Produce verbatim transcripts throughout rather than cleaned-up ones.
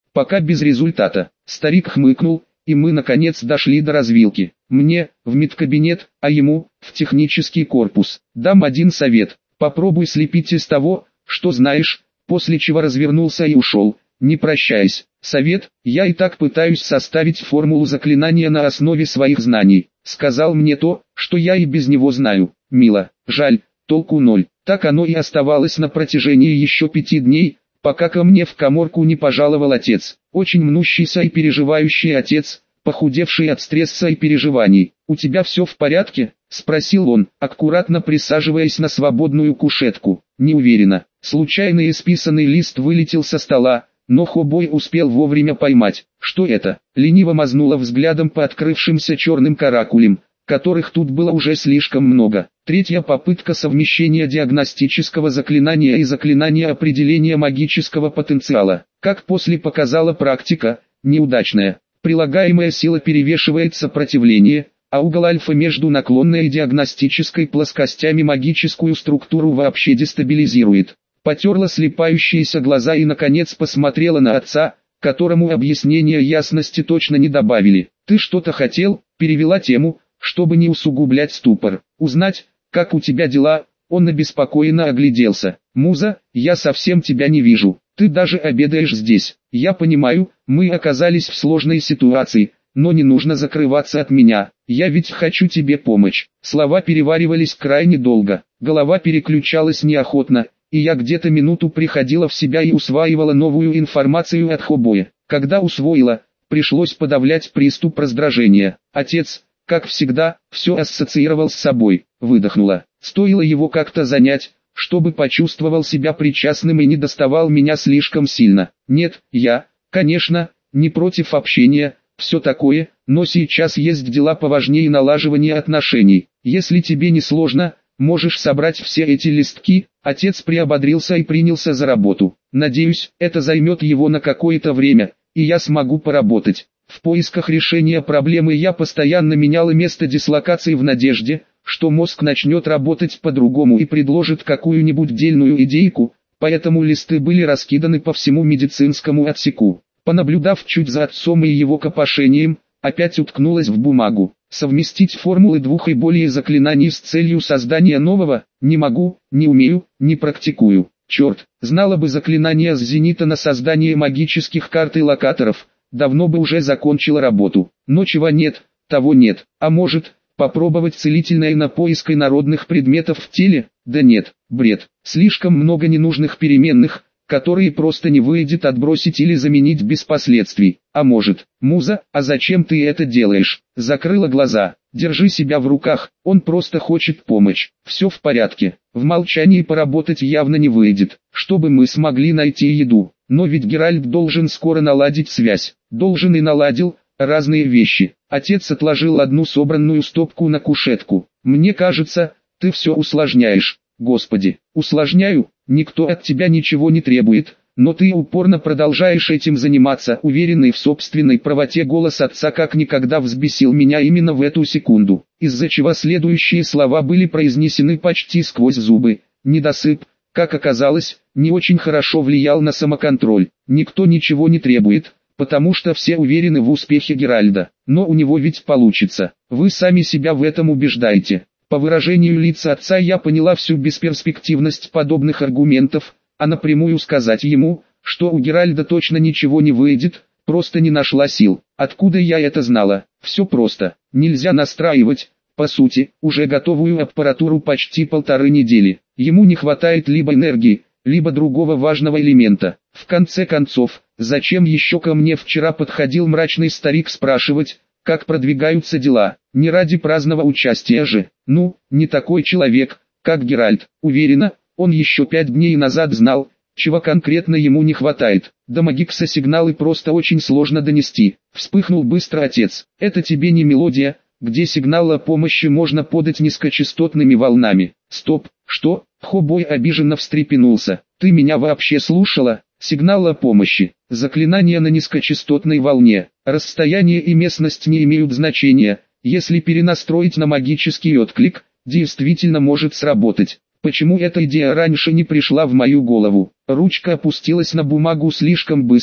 пока без результата. Старик хмыкнул, и мы наконец дошли до развилки. Мне, в медкабинет, а ему, в технический корпус. Дам один совет. Попробуй слепить из того, что знаешь, после чего развернулся и ушел, не прощаясь. Совет, я и так пытаюсь составить формулу заклинания на основе своих знаний. Сказал мне то, что я и без него знаю. Мило, жаль, толку ноль. Так оно и оставалось на протяжении еще пяти дней, пока ко мне в каморку не пожаловал отец. Очень мнущийся и переживающий отец, похудевший от стресса и переживаний. «У тебя все в порядке?» – спросил он, аккуратно присаживаясь на свободную кушетку. Неуверенно. Случайный исписанный лист вылетел со стола, но Хобой успел вовремя поймать. Что это? Лениво мазнула взглядом по открывшимся черным каракулям, которых тут было уже слишком много. Третья попытка совмещения диагностического заклинания и заклинания определения магического потенциала. Как после показала практика, неудачная. Прилагаемая сила перевешивает сопротивление, а угол альфа между наклонной и диагностической плоскостями магическую структуру вообще дестабилизирует. Потерла слепающиеся глаза и наконец посмотрела на отца, которому объяснения ясности точно не добавили. «Ты что-то хотел?» – перевела тему, чтобы не усугублять ступор. «Узнать, как у тебя дела?» Он обеспокоенно огляделся. «Муза, я совсем тебя не вижу. Ты даже обедаешь здесь. Я понимаю, мы оказались в сложной ситуации, но не нужно закрываться от меня. Я ведь хочу тебе помочь». Слова переваривались крайне долго. Голова переключалась неохотно, и я где-то минуту приходила в себя и усваивала новую информацию от Хобоя. Когда усвоила, пришлось подавлять приступ раздражения. Отец, как всегда, все ассоциировал с собой. Выдохнула. Стоило его как-то занять, чтобы почувствовал себя причастным и не доставал меня слишком сильно. Нет, я, конечно, не против общения, все такое, но сейчас есть дела поважнее налаживания отношений. Если тебе не сложно, можешь собрать все эти листки. Отец приободрился и принялся за работу. Надеюсь, это займет его на какое-то время, и я смогу поработать. В поисках решения проблемы я постоянно меняла место дислокации в надежде, что мозг начнет работать по-другому и предложит какую-нибудь дельную идейку, поэтому листы были раскиданы по всему медицинскому отсеку. Понаблюдав чуть за отцом и его копошением, опять уткнулась в бумагу. Совместить формулы двух и более заклинаний с целью создания нового, не могу, не умею, не практикую. Черт, знала бы заклинания с зенита на создание магических карт и локаторов, давно бы уже закончила работу. Но чего нет, того нет. А может, попробовать целительное на поиск инородных предметов в теле? Да нет, бред. Слишком много ненужных переменных, которые просто не выйдет отбросить или заменить без последствий. А может, Муза, а зачем ты это делаешь? Закрыла глаза. Держи себя в руках, он просто хочет помочь. Все в порядке. В молчании поработать явно не выйдет, чтобы мы смогли найти еду. Но ведь Геральт должен скоро наладить связь. Должен и наладил, разные вещи. Отец отложил одну собранную стопку на кушетку. Мне кажется, ты все усложняешь. Господи, усложняю? Никто от тебя ничего не требует, но ты упорно продолжаешь этим заниматься. Уверенный в собственной правоте голос отца как никогда взбесил меня именно в эту секунду, из-за чего следующие слова были произнесены почти сквозь зубы. Недосып, как оказалось, не очень хорошо влиял на самоконтроль. Никто ничего не требует, потому что все уверены в успехе Геральда. Но у него ведь получится. Вы сами себя в этом убеждаете. По выражению лица отца я поняла всю бесперспективность подобных аргументов, а напрямую сказать ему, что у Геральда точно ничего не выйдет, просто не нашла сил. Откуда я это знала? Все просто. Нельзя настраивать, по сути, уже готовую аппаратуру почти полторы недели. Ему не хватает либо энергии, либо другого важного элемента. В конце концов, зачем еще ко мне вчера подходил мрачный старик спрашивать, как продвигаются дела? Не ради праздного участия же. Ну, не такой человек, как Геральт. Уверена, он еще пять дней назад знал, чего конкретно ему не хватает. До Магикса сигналы просто очень сложно донести. Вспыхнул быстро отец. Это тебе не мелодия, где сигнал о помощи можно подать низкочастотными волнами. Стоп, что? Хобой обиженно встрепенулся. Ты меня вообще слушала? Сигнал о помощи. Заклинание на низкочастотной волне. Расстояние и местность не имеют значения. Если перенастроить на магический отклик, действительно может сработать. Почему эта идея раньше не пришла в мою голову? Ручка опустилась на бумагу слишком быстро,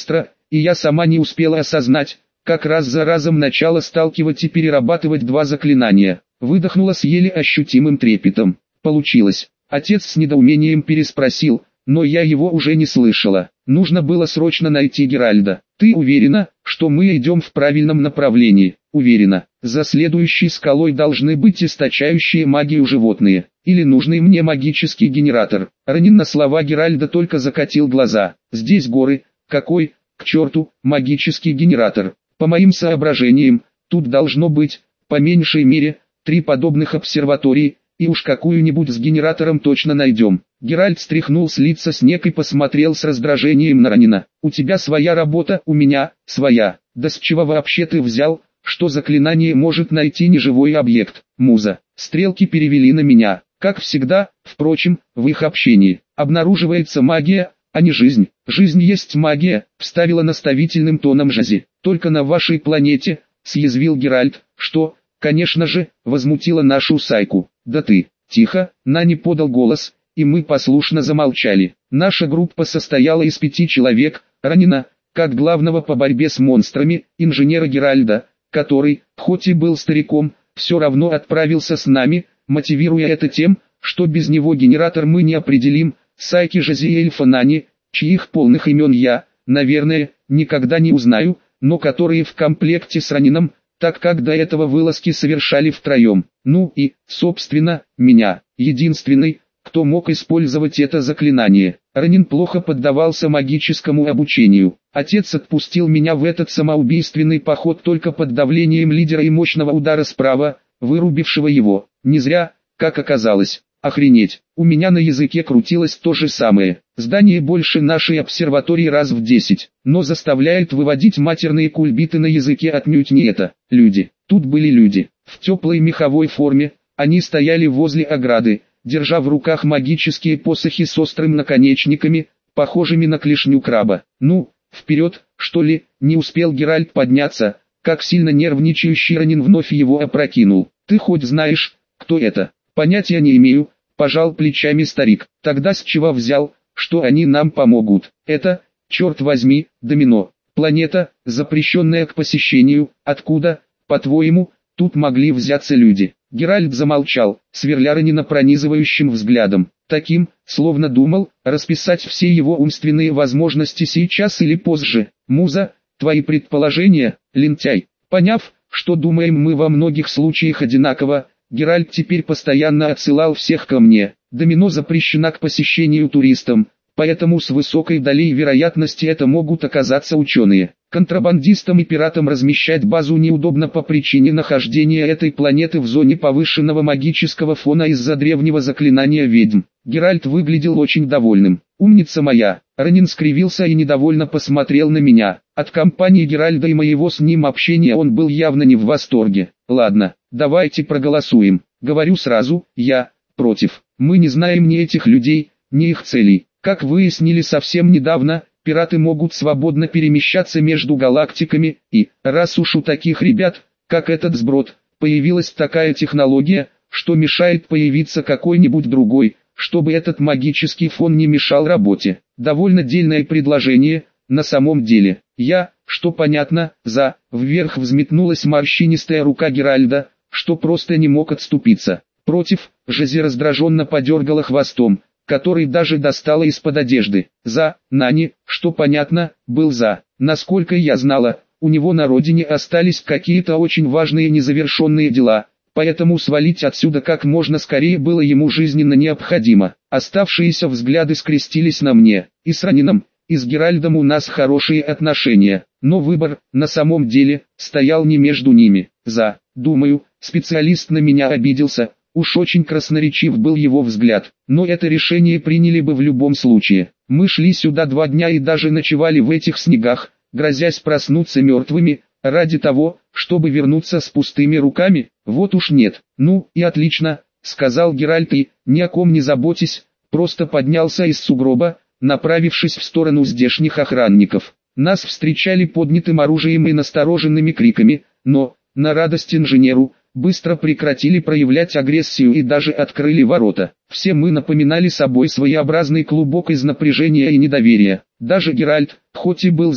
и я сама не успела осознать, как раз за разом начала сталкивать и перерабатывать два заклинания. Выдохнула с еле ощутимым трепетом. Получилось. Отец с недоумением переспросил, но я его уже не слышала. Нужно было срочно найти Геральда. Ты уверена, что мы идем в правильном направлении? Уверена. За следующей скалой должны быть источающие магию животные. Или нужный мне магический генератор. Ранин на слова Геральда только закатил глаза. Здесь горы. Какой, к черту, магический генератор? По моим соображениям, тут должно быть, по меньшей мере, три подобных обсерватории, и уж какую-нибудь с генератором точно найдем. Геральт стряхнул с лица снег и посмотрел с раздражением на Ранина. У тебя своя работа, у меня, своя. Да с чего вообще ты взял, что заклинание может найти неживой объект? Муза. Стрелки перевели на меня. Как всегда, впрочем, в их общении. Обнаруживается магия, а не жизнь. Жизнь есть магия, вставила наставительным тоном Жази. Только на вашей планете, съязвил Геральт, что, конечно же, возмутило нашу сайку. Да ты, тихо, Нани подал голос, и мы послушно замолчали. Наша группа состояла из пяти человек, Ранина, как главного по борьбе с монстрами, инженера Геральда, который, хоть и был стариком, все равно отправился с нами, мотивируя это тем, что без него генератор мы не определим, Сайки Жази и эльфа Нани, чьих полных имен я, наверное, никогда не узнаю, но которые в комплекте с Ранином, так как до этого вылазки совершали втроем. Ну и, собственно, меня, единственный, кто мог использовать это заклинание. Ранин плохо поддавался магическому обучению. Отец отпустил меня в этот самоубийственный поход только под давлением лидера и мощного удара справа, вырубившего его. Не зря, как оказалось. Охренеть, у меня на языке крутилось то же самое. Здание больше нашей обсерватории раз в десять, но заставляет выводить матерные кульбиты на языке отнюдь не это. Люди, тут были люди, в теплой меховой форме, они стояли возле ограды, держа в руках магические посохи с острым наконечниками, похожими на клешню краба. Ну, вперед, что ли, не успел Геральт подняться, как сильно нервничающий Ранин вновь его опрокинул. Ты хоть знаешь, кто это? Понятия не имею, пожал плечами старик. Тогда с чего взял, что они нам помогут? Это, черт возьми, домино. Планета, запрещенная к посещению. Откуда, по-твоему, тут могли взяться люди? Геральт замолчал, сверля Ранина пронизывающим взглядом. Таким, словно думал, расписать все его умственные возможности сейчас или позже. Муза, твои предположения, лентяй. Поняв, что думаем мы во многих случаях одинаково, Геральт теперь постоянно отсылал всех ко мне. Домино запрещена к посещению туристам, поэтому с высокой долей вероятности это могут оказаться ученые. Контрабандистам и пиратам размещать базу неудобно по причине нахождения этой планеты в зоне повышенного магического фона из-за древнего заклинания ведьм. Геральт выглядел очень довольным. «Умница моя!» Ранин скривился и недовольно посмотрел на меня. От компании Геральда и моего с ним общения он был явно не в восторге. «Ладно, давайте проголосуем. Говорю сразу, я против. Мы не знаем ни этих людей, ни их целей. Как выяснили совсем недавно, пираты могут свободно перемещаться между галактиками, и, раз уж у таких ребят, как этот сброд, появилась такая технология, что мешает появиться какой-нибудь другой, чтобы этот магический фон не мешал работе. Довольно дельное предложение, на самом деле. Я, что понятно, за, вверх взметнулась морщинистая рука Геральда, что просто не мог отступиться. Против, Жази раздраженно подергала хвостом, который даже достала из-под одежды. За, Нани, что понятно, был за. Насколько я знала, у него на родине остались какие-то очень важные незавершенные дела, поэтому свалить отсюда как можно скорее было ему жизненно необходимо. Оставшиеся взгляды скрестились на мне, и с Ранином, и с Геральдом у нас хорошие отношения, но выбор, на самом деле, стоял не между ними. За, думаю, специалист на меня обиделся, уж очень красноречив был его взгляд, но это решение приняли бы в любом случае. Мы шли сюда два дня и даже ночевали в этих снегах, грозясь проснуться мертвыми, ради того, чтобы вернуться с пустыми руками. Вот уж нет. Ну и отлично, сказал Геральт и, ни о ком не заботясь, просто поднялся из сугроба, направившись в сторону здешних охранников. Нас встречали поднятым оружием и настороженными криками, но, на радость инженеру, быстро прекратили проявлять агрессию и даже открыли ворота. Все мы напоминали собой своеобразный клубок из напряжения и недоверия. Даже Геральт, хоть и был за,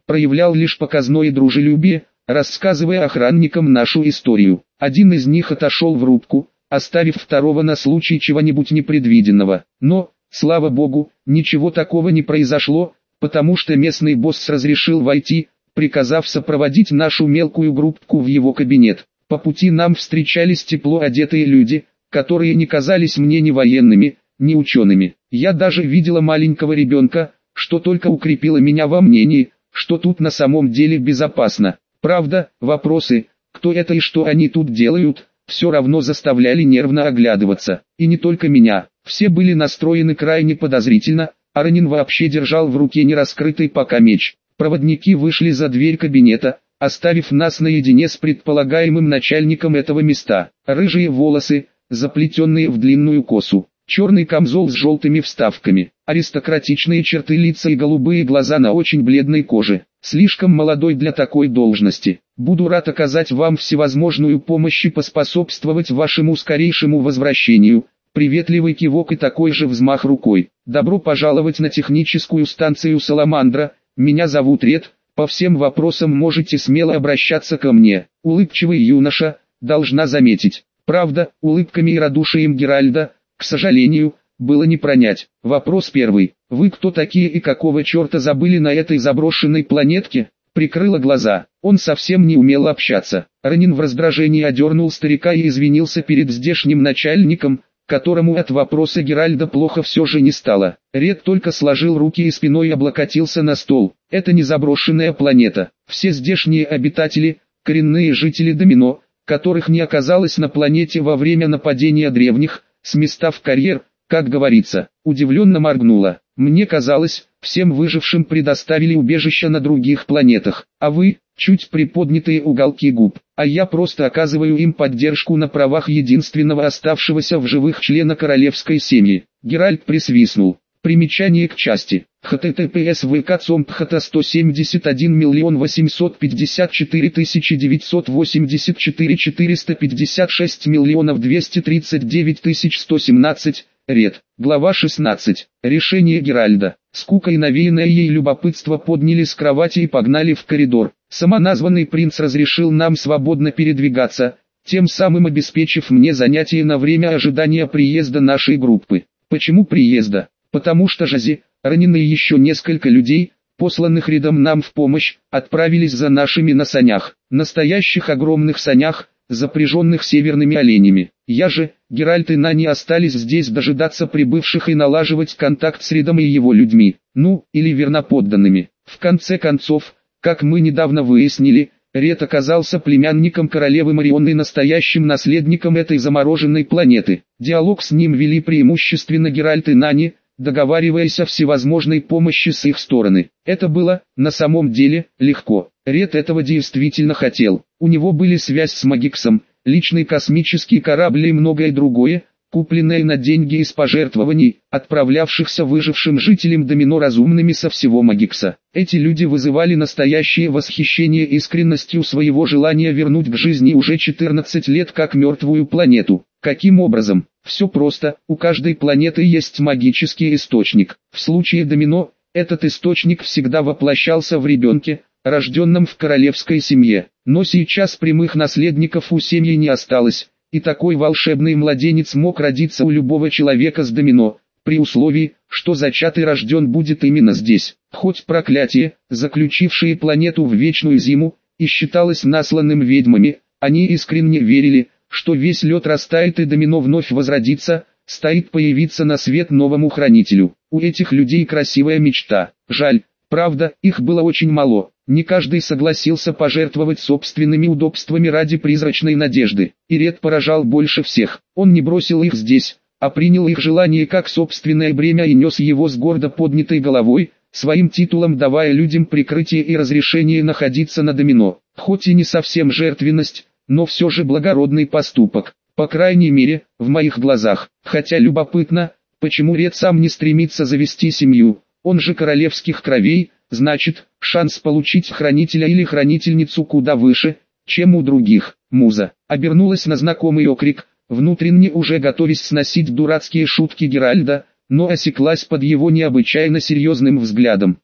проявлял лишь показное дружелюбие, рассказывая охранникам нашу историю. Один из них отошел в рубку, оставив второго на случай чего-нибудь непредвиденного. Но, слава богу, ничего такого не произошло, потому что местный босс разрешил войти, приказав сопроводить нашу мелкую группку в его кабинет. По пути нам встречались тепло одетые люди, которые не казались мне ни военными, ни учеными. Я даже видела маленького ребенка, что только укрепило меня во мнении, что тут на самом деле безопасно. Правда, вопросы, кто это и что они тут делают, все равно заставляли нервно оглядываться. И не только меня, все были настроены крайне подозрительно, а Ронин вообще держал в руке нераскрытый пока меч. Проводники вышли за дверь кабинета, оставив нас наедине с предполагаемым начальником этого места. Рыжие волосы, заплетенные в длинную косу, черный камзол с желтыми вставками, аристократичные черты лица и голубые глаза на очень бледной коже. Слишком молодой для такой должности. Буду рад оказать вам всевозможную помощь и поспособствовать вашему скорейшему возвращению. Приветливый кивок и такой же взмах рукой. Добро пожаловать на техническую станцию Саламандра. Меня зовут Ред. По всем вопросам можете смело обращаться ко мне. Улыбчивый юноша, должна заметить. Правда, улыбками и радушием Геральда, к сожалению, было не пронять. Вопрос первый. Вы кто такие и какого черта забыли на этой заброшенной планетке? Прикрыла глаза. Он совсем не умел общаться. Ронин в раздражении одернул старика и извинился перед здешним начальником, которому от вопроса Геральда плохо все же не стало. Ред только сложил руки и спиной облокотился на стол. Это не заброшенная планета. Все здешние обитатели, коренные жители Домино, которых не оказалось на планете во время нападения древних, с места в карьер, как говорится. Удивленно моргнула. Мне казалось, всем выжившим предоставили убежище на других планетах, а вы, чуть приподнятые уголки губ, а я просто оказываю им поддержку на правах единственного оставшегося в живых члена королевской семьи. Геральт присвистнул. Примечание к части. https vk.compхта сто семьдесят один миллион восемьсот пятьдесят четыре тысячи девятьсот восемьдесят четыре четыреста пятьдесят шесть миллионов двести тридцать девять тысяч сто семнадцать. Ред. Глава шестнадцать. Решение Геральда. Скука и навеянное ей любопытство подняли с кровати и погнали в коридор. Самоназванный принц разрешил нам свободно передвигаться, тем самым обеспечив мне занятие на время ожидания приезда нашей группы. Почему приезда? Потому что Жази, Ронин и еще несколько людей, посланных Редом нам в помощь, отправились за нашими на санях, настоящих огромных санях, запряженных северными оленями. Я же, Геральт и Нани остались здесь дожидаться прибывших и налаживать контакт с Редом и его людьми, ну, или верноподданными. В конце концов, как мы недавно выяснили, Ред оказался племянником королевы Марионы и настоящим наследником этой замороженной планеты. Диалог с ним вели преимущественно Геральт и Нани, договариваясь о всевозможной помощи с их стороны. Это было, на самом деле, легко. Ред этого действительно хотел. У него были связь с Магиксом, личный космический корабль и многое другое, купленное на деньги из пожертвований, отправлявшихся выжившим жителям Домино разумными со всего Магикса. Эти люди вызывали настоящее восхищение искренностью своего желания вернуть к жизни уже четырнадцать лет как мертвую планету. Каким образом? Все просто, у каждой планеты есть магический источник. В случае Домино, этот источник всегда воплощался в ребенке, рожденном в королевской семье. Но сейчас прямых наследников у семьи не осталось, и такой волшебный младенец мог родиться у любого человека с Домино, при условии, что зачатый рожден будет именно здесь. Хоть проклятие, заключившее планету в вечную зиму, и считалось насланным ведьмами, они искренне верили, что весь лед растает и Домино вновь возродится, стоит появиться на свет новому хранителю. У этих людей красивая мечта. Жаль, правда, их было очень мало. Не каждый согласился пожертвовать собственными удобствами ради призрачной надежды. И Ред поражал больше всех. Он не бросил их здесь, а принял их желание как собственное бремя и нес его с гордо поднятой головой, своим титулом давая людям прикрытие и разрешение находиться на Домино. Хоть и не совсем жертвенность, но все же благородный поступок, по крайней мере, в моих глазах. Хотя любопытно, почему Ред сам не стремится завести семью, он же королевских кровей, значит, шанс получить хранителя или хранительницу куда выше, чем у других. Муза обернулась на знакомый окрик, внутренне уже готовясь сносить дурацкие шутки Геральда, но осеклась под его необычайно серьезным взглядом.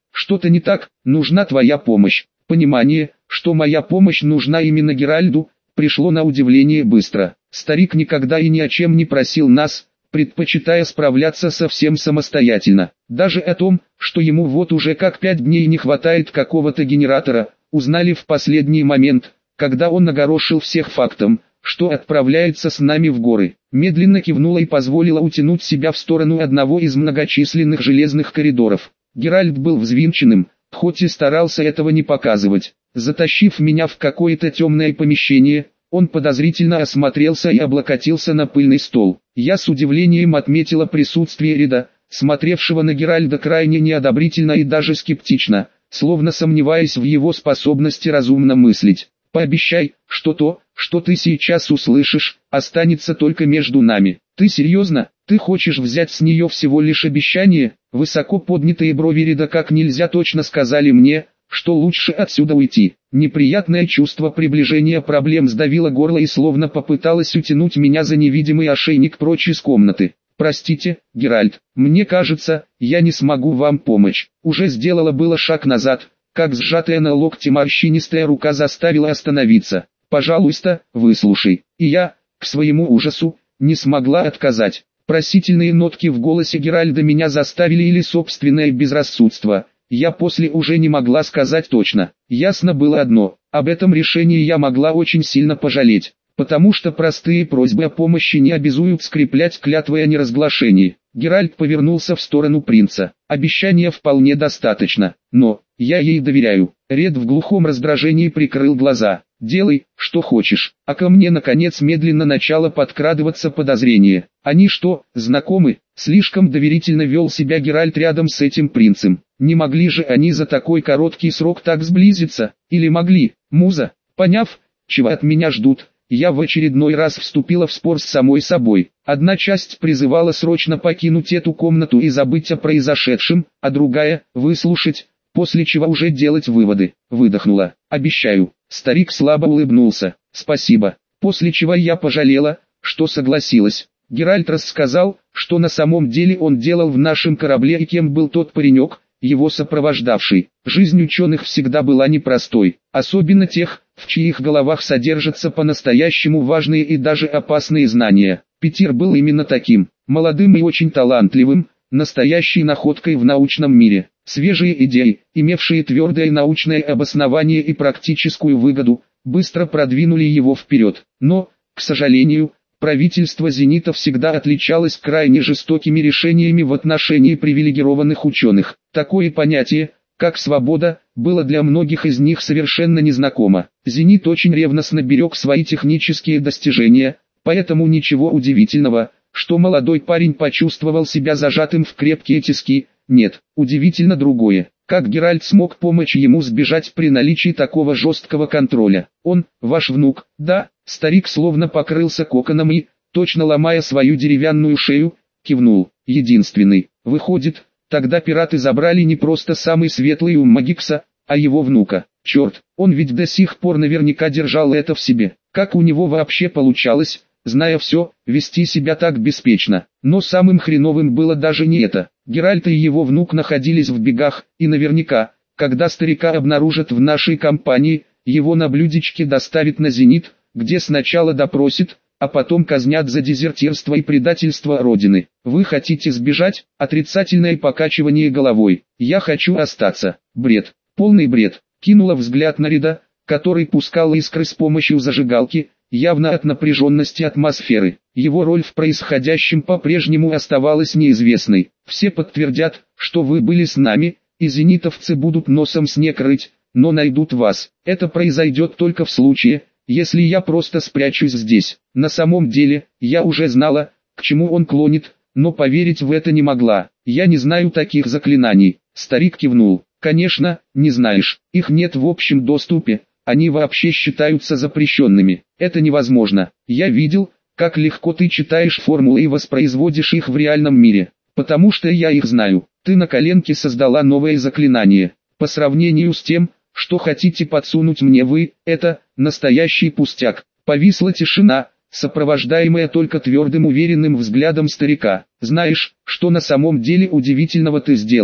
что-то не так, нужна твоя помощь. Понимание, что моя помощь нужна именно Геральду, пришло на удивление быстро. Старик никогда и ни о чем не просил нас, предпочитая справляться совсем самостоятельно. Даже о том, что ему вот уже как пять дней не хватает какого-то генератора, узнали в последний момент, когда он огорошил всех фактом, что отправляется с нами в горы. Медленно кивнула и позволила утянуть себя в сторону одного из многочисленных железных коридоров. Геральт был взвинченным, хоть и старался этого не показывать. Затащив меня в какое-то темное помещение, он подозрительно осмотрелся и облокотился на пыльный стол. Я с удивлением отметила присутствие Рида, смотревшего на Геральда крайне неодобрительно и даже скептично, словно сомневаясь в его способности разумно мыслить. «Пообещай, что то, что ты сейчас услышишь, останется только между нами». «Ты серьезно? Ты хочешь взять с нее всего лишь обещание?» Высоко поднятые брови Рида как нельзя точно сказали мне, что лучше отсюда уйти. Неприятное чувство приближения проблем сдавило горло и словно попыталось утянуть меня за невидимый ошейник прочь из комнаты. «Простите, Геральт, мне кажется, я не смогу вам помочь». Уже сделала было шаг назад, как сжатая на локте морщинистая рука заставила остановиться. «Пожалуйста, выслушай». И я, к своему ужасу, не смогла отказать. Просительные нотки в голосе Геральда меня заставили или собственное безрассудство. Я после уже не могла сказать точно. Ясно было одно: об этом решении я могла очень сильно пожалеть, потому что простые просьбы о помощи не обязуют скреплять клятвы о неразглашении. Геральт повернулся в сторону принца. «Обещания вполне достаточно, но я ей доверяю». Ред в глухом раздражении прикрыл глаза. «Делай, что хочешь». А ко мне наконец медленно начало подкрадываться подозрение. Они что, знакомы? Слишком доверительно вел себя Геральт рядом с этим принцем. Не могли же они за такой короткий срок так сблизиться? Или могли? Муза, поняв, чего от меня ждут, я в очередной раз вступила в спор с самой собой. Одна часть призывала срочно покинуть эту комнату и забыть о произошедшем, а другая — выслушать, после чего уже делать выводы. Выдохнула. «Обещаю». Старик слабо улыбнулся. «Спасибо». После чего я пожалела, что согласилась. Геральт рассказал, что на самом деле он делал в нашем корабле и кем был тот паренек, его сопровождавший. Жизнь ученых всегда была непростой, особенно тех, в чьих головах содержатся по-настоящему важные и даже опасные знания. Питер был именно таким, молодым и очень талантливым, настоящей находкой в научном мире. Свежие идеи, имевшие твердое научное обоснование и практическую выгоду, быстро продвинули его вперед. Но, к сожалению, правительство «Зенита» всегда отличалось крайне жестокими решениями в отношении привилегированных ученых. Такое понятие, как свобода, было для многих из них совершенно незнакомо. «Зенит» очень ревностно берег свои технические достижения, поэтому ничего удивительного, что молодой парень почувствовал себя зажатым в крепкие тиски. Нет, удивительно другое. Как Геральт смог помочь ему сбежать при наличии такого жесткого контроля? Он, ваш внук, да? Старик словно покрылся коконом и, точно ломая свою деревянную шею, кивнул. Единственный. Выходит, тогда пираты забрали не просто самый светлый ум Магикса, а его внука. Черт, он ведь до сих пор наверняка держал это в себе. Как у него вообще получалось, зная все, вести себя так беспечно? Но самым хреновым было даже не это. Геральт и его внук находились в бегах, и наверняка, когда старика обнаружат в нашей компании, его на блюдечке доставят на «Зенит», где сначала допросят, а потом казнят за дезертирство и предательство Родины. Вы хотите сбежать? Отрицательное покачивание головой. Я хочу остаться. Бред. Полный бред. Кинула взгляд на Рида, который пускал искры с помощью зажигалки, явно от напряженности атмосферы. Его роль в происходящем по-прежнему оставалась неизвестной. Все подтвердят, что вы были с нами, и зенитовцы будут носом снег рыть, но найдут вас. Это произойдет только в случае, если я просто спрячусь здесь. На самом деле, я уже знала, к чему он клонит, но поверить в это не могла. Я не знаю таких заклинаний. Старик кивнул. Конечно, не знаешь. Их нет в общем доступе. Они вообще считаются запрещенными. Это невозможно. Я видел, как легко ты читаешь формулы и воспроизводишь их в реальном мире. Потому что я их знаю. Ты на коленке создала новое заклинание. По сравнению с тем, что хотите подсунуть мне вы, это настоящий пустяк. Повисла тишина, сопровождаемая только твердым уверенным взглядом старика. Знаешь, что на самом деле удивительного ты сделала?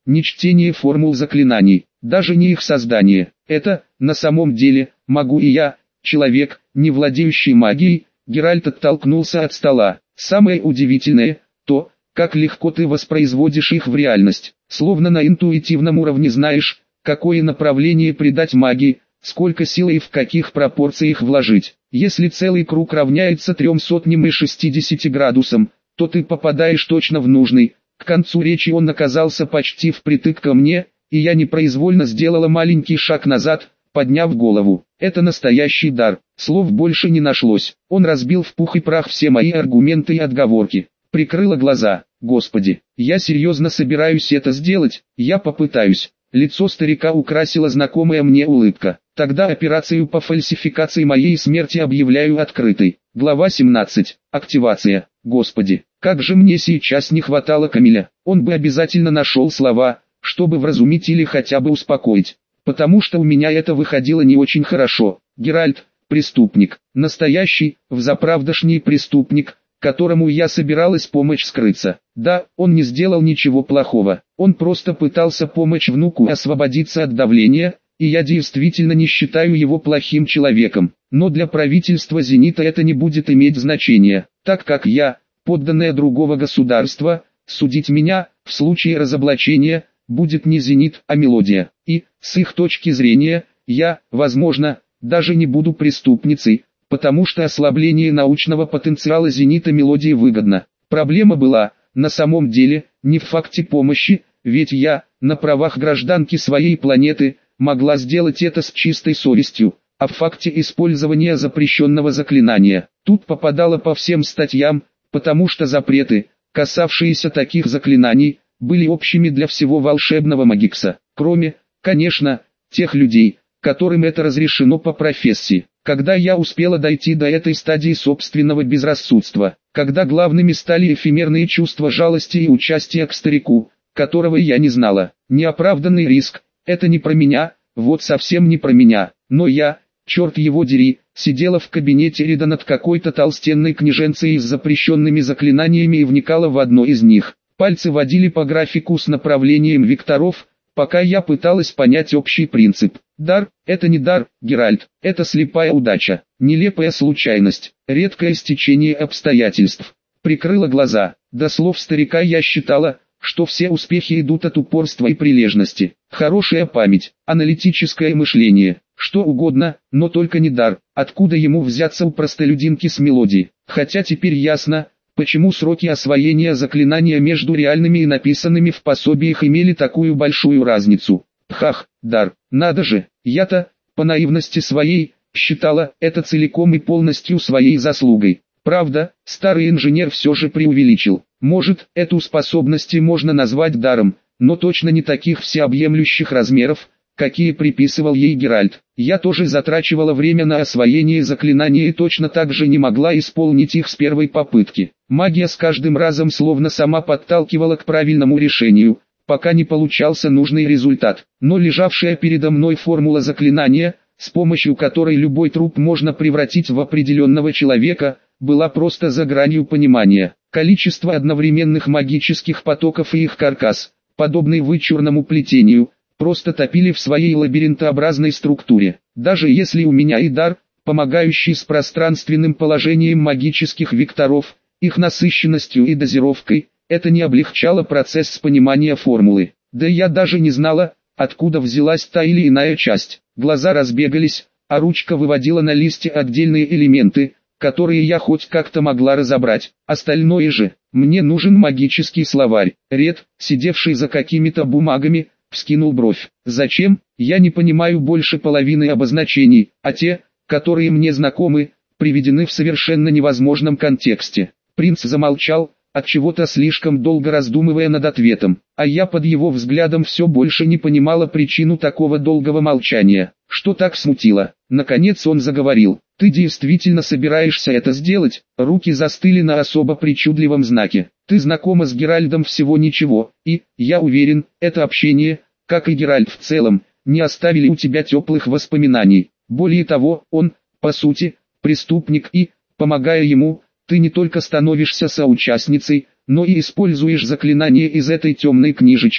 не чтение формул заклинаний, даже не их создание. Это, на самом деле, могу и я, человек, не владеющий магией. Геральт оттолкнулся от стола. Самое удивительное, то, как легко ты воспроизводишь их в реальность, словно на интуитивном уровне знаешь, какое направление придать магии, сколько силы и в каких пропорциях вложить. Если целый круг равняется трем сотням и шестидесяти градусам, то ты попадаешь точно в нужный. К концу речи он оказался почти впритык ко мне, и я непроизвольно сделала маленький шаг назад, подняв голову. Это настоящий дар, слов больше не нашлось. Он разбил в пух и прах все мои аргументы и отговорки. Прикрыла глаза. Господи, я серьезно собираюсь это сделать, я попытаюсь. Лицо старика украсила знакомая мне улыбка. Тогда операцию по фальсификации моей смерти объявляю открытой. Глава семнадцать. Активация. Господи, как же мне сейчас не хватало Камиля. Он бы обязательно нашел слова, чтобы вразумить или хотя бы успокоить. Потому что у меня это выходило не очень хорошо. Геральт, преступник, настоящий, взаправдошний преступник, которому я собиралась помочь скрыться. Да, он не сделал ничего плохого, он просто пытался помочь внуку освободиться от давления, и я действительно не считаю его плохим человеком. Но для правительства Зенита это не будет иметь значения, так как я, подданная другого государства, судить меня, в случае разоблачения, будет не Зенит, а Мелодия. И, с их точки зрения, я, возможно, даже не буду преступницей, потому что ослабление научного потенциала Зенита Мелодии выгодно. Проблема была, на самом деле, не в факте помощи, ведь я, на правах гражданки своей планеты, могла сделать это с чистой совестью, а в факте использования запрещенного заклинания. Тут попадало по всем статьям, потому что запреты, касавшиеся таких заклинаний, были общими для всего волшебного магикса, кроме, конечно, тех людей, которым это разрешено по профессии. Когда я успела дойти до этой стадии собственного безрассудства, когда главными стали эфемерные чувства жалости и участия к старику, которого я не знала. Неоправданный риск, это не про меня, вот совсем не про меня, но я, черт его дери, сидела в кабинете Рида над какой-то толстенной книженцей с запрещенными заклинаниями и вникала в одно из них. Пальцы водили по графику с направлением векторов, пока я пыталась понять общий принцип. Дар – это не дар, Геральт, это слепая удача, нелепая случайность, редкое стечение обстоятельств. Прикрыла глаза. До слов старика я считала, что все успехи идут от упорства и прилежности. Хорошая память, аналитическое мышление, что угодно, но только не дар. Откуда ему взяться у простолюдинки с Мелодией? Хотя теперь ясно, почему сроки освоения заклинания между реальными и написанными в пособиях имели такую большую разницу. Пхах, дар, надо же, я-то, по наивности своей, считала это целиком и полностью своей заслугой. Правда, старый инженер все же преувеличил. Может, эту способность можно назвать даром, но точно не таких всеобъемлющих размеров, какие приписывал ей Геральт. Я тоже затрачивала время на освоение заклинаний и точно так же не могла исполнить их с первой попытки. Магия с каждым разом словно сама подталкивала к правильному решению, пока не получался нужный результат. Но лежавшая передо мной формула заклинания, с помощью которой любой труп можно превратить в определенного человека, была просто за гранью понимания. Количество одновременных магических потоков и их каркас, подобный вычурному плетению, просто топили в своей лабиринтообразной структуре. Даже если у меня и дар, помогающий с пространственным положением магических векторов, их насыщенностью и дозировкой, это не облегчало процесс понимания формулы. Да я даже не знала, откуда взялась та или иная часть. Глаза разбегались, а ручка выводила на листе отдельные элементы, которые я хоть как-то могла разобрать. Остальное же, мне нужен магический словарь. Ред, сидевший за какими-то бумагами, вскинул бровь. Зачем? Я не понимаю больше половины обозначений, а те, которые мне знакомы, приведены в совершенно невозможном контексте. Принц замолчал, отчего-то слишком долго раздумывая над ответом, а я под его взглядом все больше не понимала причину такого долгого молчания. Что так смутило? Наконец он заговорил. Ты действительно собираешься это сделать? Руки застыли на особо причудливом знаке. Ты знакома с Геральдом всего ничего, и, я уверен, это общение, как и Геральт в целом, не оставили у тебя теплых воспоминаний. Более того, он, по сути, преступник и, помогая ему, ты не только становишься соучастницей, но и используешь заклинание из этой темной книжечки,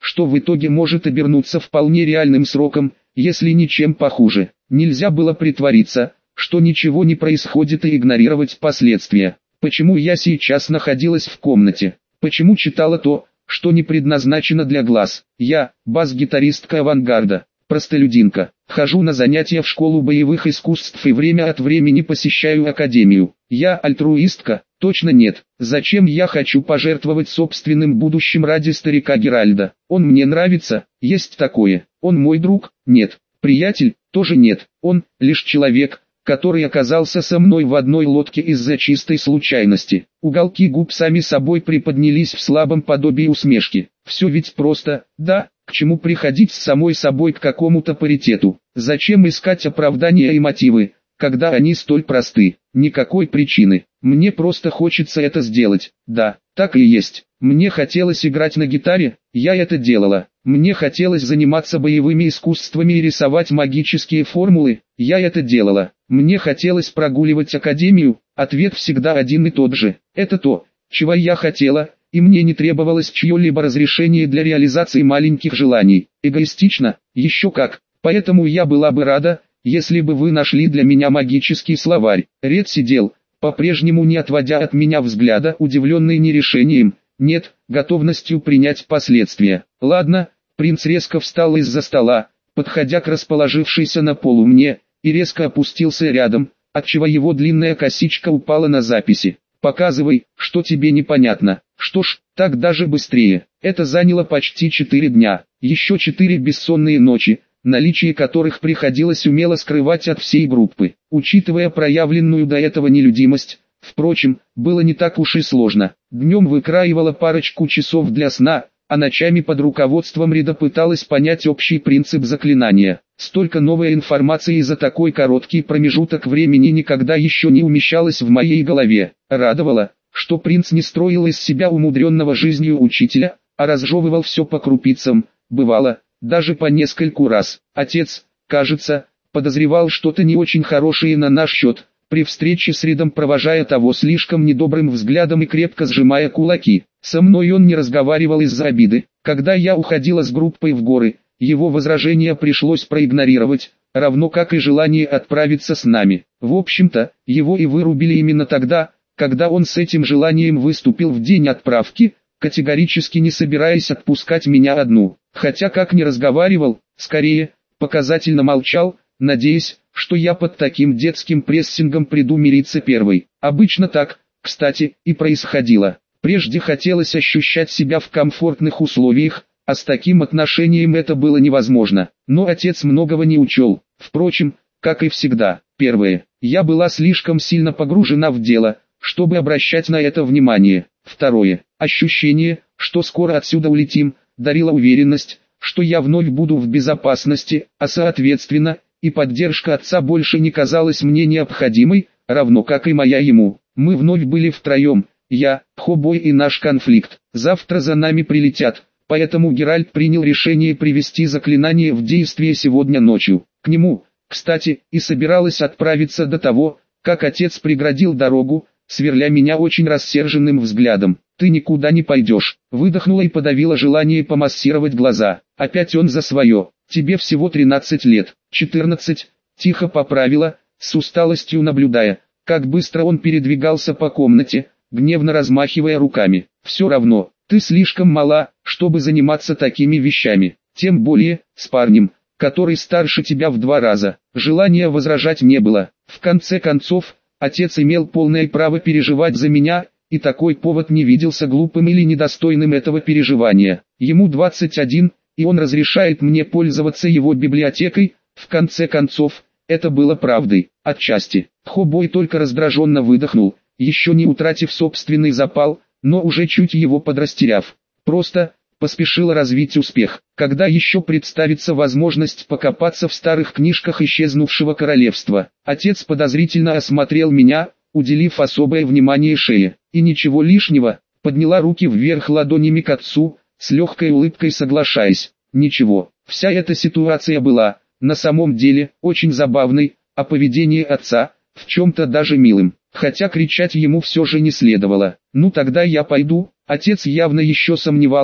что в итоге может обернуться вполне реальным сроком, если ничем похуже. Нельзя было притвориться, что ничего не происходит и игнорировать последствия. Почему я сейчас находилась в комнате? Почему читала то, что не предназначено для глаз? Я, бас-гитаристка авангарда, простолюдинка, хожу на занятия в школу боевых искусств и время от времени посещаю академию. Я альтруистка? Точно нет. Зачем я хочу пожертвовать собственным будущим ради старика Геральда? Он мне нравится? Есть такое. Он мой друг? Нет. Приятель? Тоже нет. Он лишь человек, который оказался со мной в одной лодке из-за чистой случайности. Уголки губ сами собой приподнялись в слабом подобии усмешки. Все ведь просто, да? К чему приходить с самой собой к какому-то паритету? Зачем искать оправдания и мотивы, когда они столь просты? Никакой причины. Мне просто хочется это сделать. Да, так и есть. Мне хотелось играть на гитаре, я это делала. Мне хотелось заниматься боевыми искусствами и рисовать магические формулы, я это делала. Мне хотелось прогуливать академию, ответ всегда один и тот же. Это то, чего я хотела, и мне не требовалось чье-либо разрешение для реализации маленьких желаний. Эгоистично? Еще как. Поэтому я была бы рада, если бы вы нашли для меня магический словарь. Ред сидел, по-прежнему не отводя от меня взгляда, удивленный не решением, нет, готовностью принять последствия. Ладно, принц резко встал из-за стола, подходя к расположившейся на полу мне, и резко опустился рядом, отчего его длинная косичка упала на записи. Показывай, что тебе непонятно. Что ж, так даже быстрее. Это заняло почти четыре дня, еще четыре бессонные ночи, наличие которых приходилось умело скрывать от всей группы. Учитывая проявленную до этого нелюдимость, впрочем, было не так уж и сложно. Днем выкраивала парочку часов для сна, а ночами под руководством Рида пыталась понять общий принцип заклинания. Столько новой информации за такой короткий промежуток времени никогда еще не умещалось в моей голове. Радовало, что принц не строил из себя умудренного жизнью учителя, а разжевывал все по крупицам, бывало, даже по нескольку раз. Отец, кажется, подозревал что-то не очень хорошее на наш счет, при встрече с Ридом провожая того слишком недобрым взглядом и крепко сжимая кулаки. Со мной он не разговаривал из-за обиды. Когда я уходила с группой в горы, его возражения пришлось проигнорировать, равно как и желание отправиться с нами. В общем-то, его и вырубили именно тогда, когда он с этим желанием выступил в день отправки, категорически не собираясь отпускать меня одну. Хотя как не разговаривал, скорее, показательно молчал, надеясь, что я под таким детским прессингом приду мириться первой. Обычно так, кстати, и происходило. Прежде хотелось ощущать себя в комфортных условиях, а с таким отношением это было невозможно. Но отец многого не учел. Впрочем, как и всегда. Первое. Я была слишком сильно погружена в дело, чтобы обращать на это внимание. Второе. Ощущение, что скоро отсюда улетим, дарило уверенность, что я вновь буду в безопасности, а соответственно, и поддержка отца больше не казалась мне необходимой, равно как и моя ему. Мы вновь были втроем, я, Хобой и наш конфликт. Завтра за нами прилетят, поэтому Геральт принял решение привести заклинание в действие сегодня ночью. К нему, кстати, и собиралась отправиться до того, как отец преградил дорогу, сверля меня очень рассерженным взглядом. «Ты никуда не пойдешь», выдохнула и подавила желание помассировать глаза. Опять он за свое. «Тебе всего тринадцать лет». «четырнадцать», тихо поправила, с усталостью наблюдая, как быстро он передвигался по комнате, гневно размахивая руками. «Все равно, ты слишком мала, чтобы заниматься такими вещами, тем более, с парнем, который старше тебя в два раза». Желания возражать не было. В конце концов, отец имел полное право переживать за меня, и такой повод не виделся глупым или недостойным этого переживания. Ему двадцать один, и он разрешает мне пользоваться его библиотекой. В конце концов, это было правдой, отчасти. Хобой только раздраженно выдохнул, еще не утратив собственный запал, но уже чуть его подрастеряв. Просто поспешила развить успех. Когда еще представится возможность покопаться в старых книжках исчезнувшего королевства? Отец подозрительно осмотрел меня, уделив особое внимание шее. И ничего лишнего, подняла руки вверх ладонями к отцу, с легкой улыбкой соглашаясь. Ничего, вся эта ситуация была, на самом деле, очень забавной, а поведение отца, в чем-то даже милым. Хотя кричать ему все же не следовало. «Ну тогда я пойду». Отец явно еще сомневался,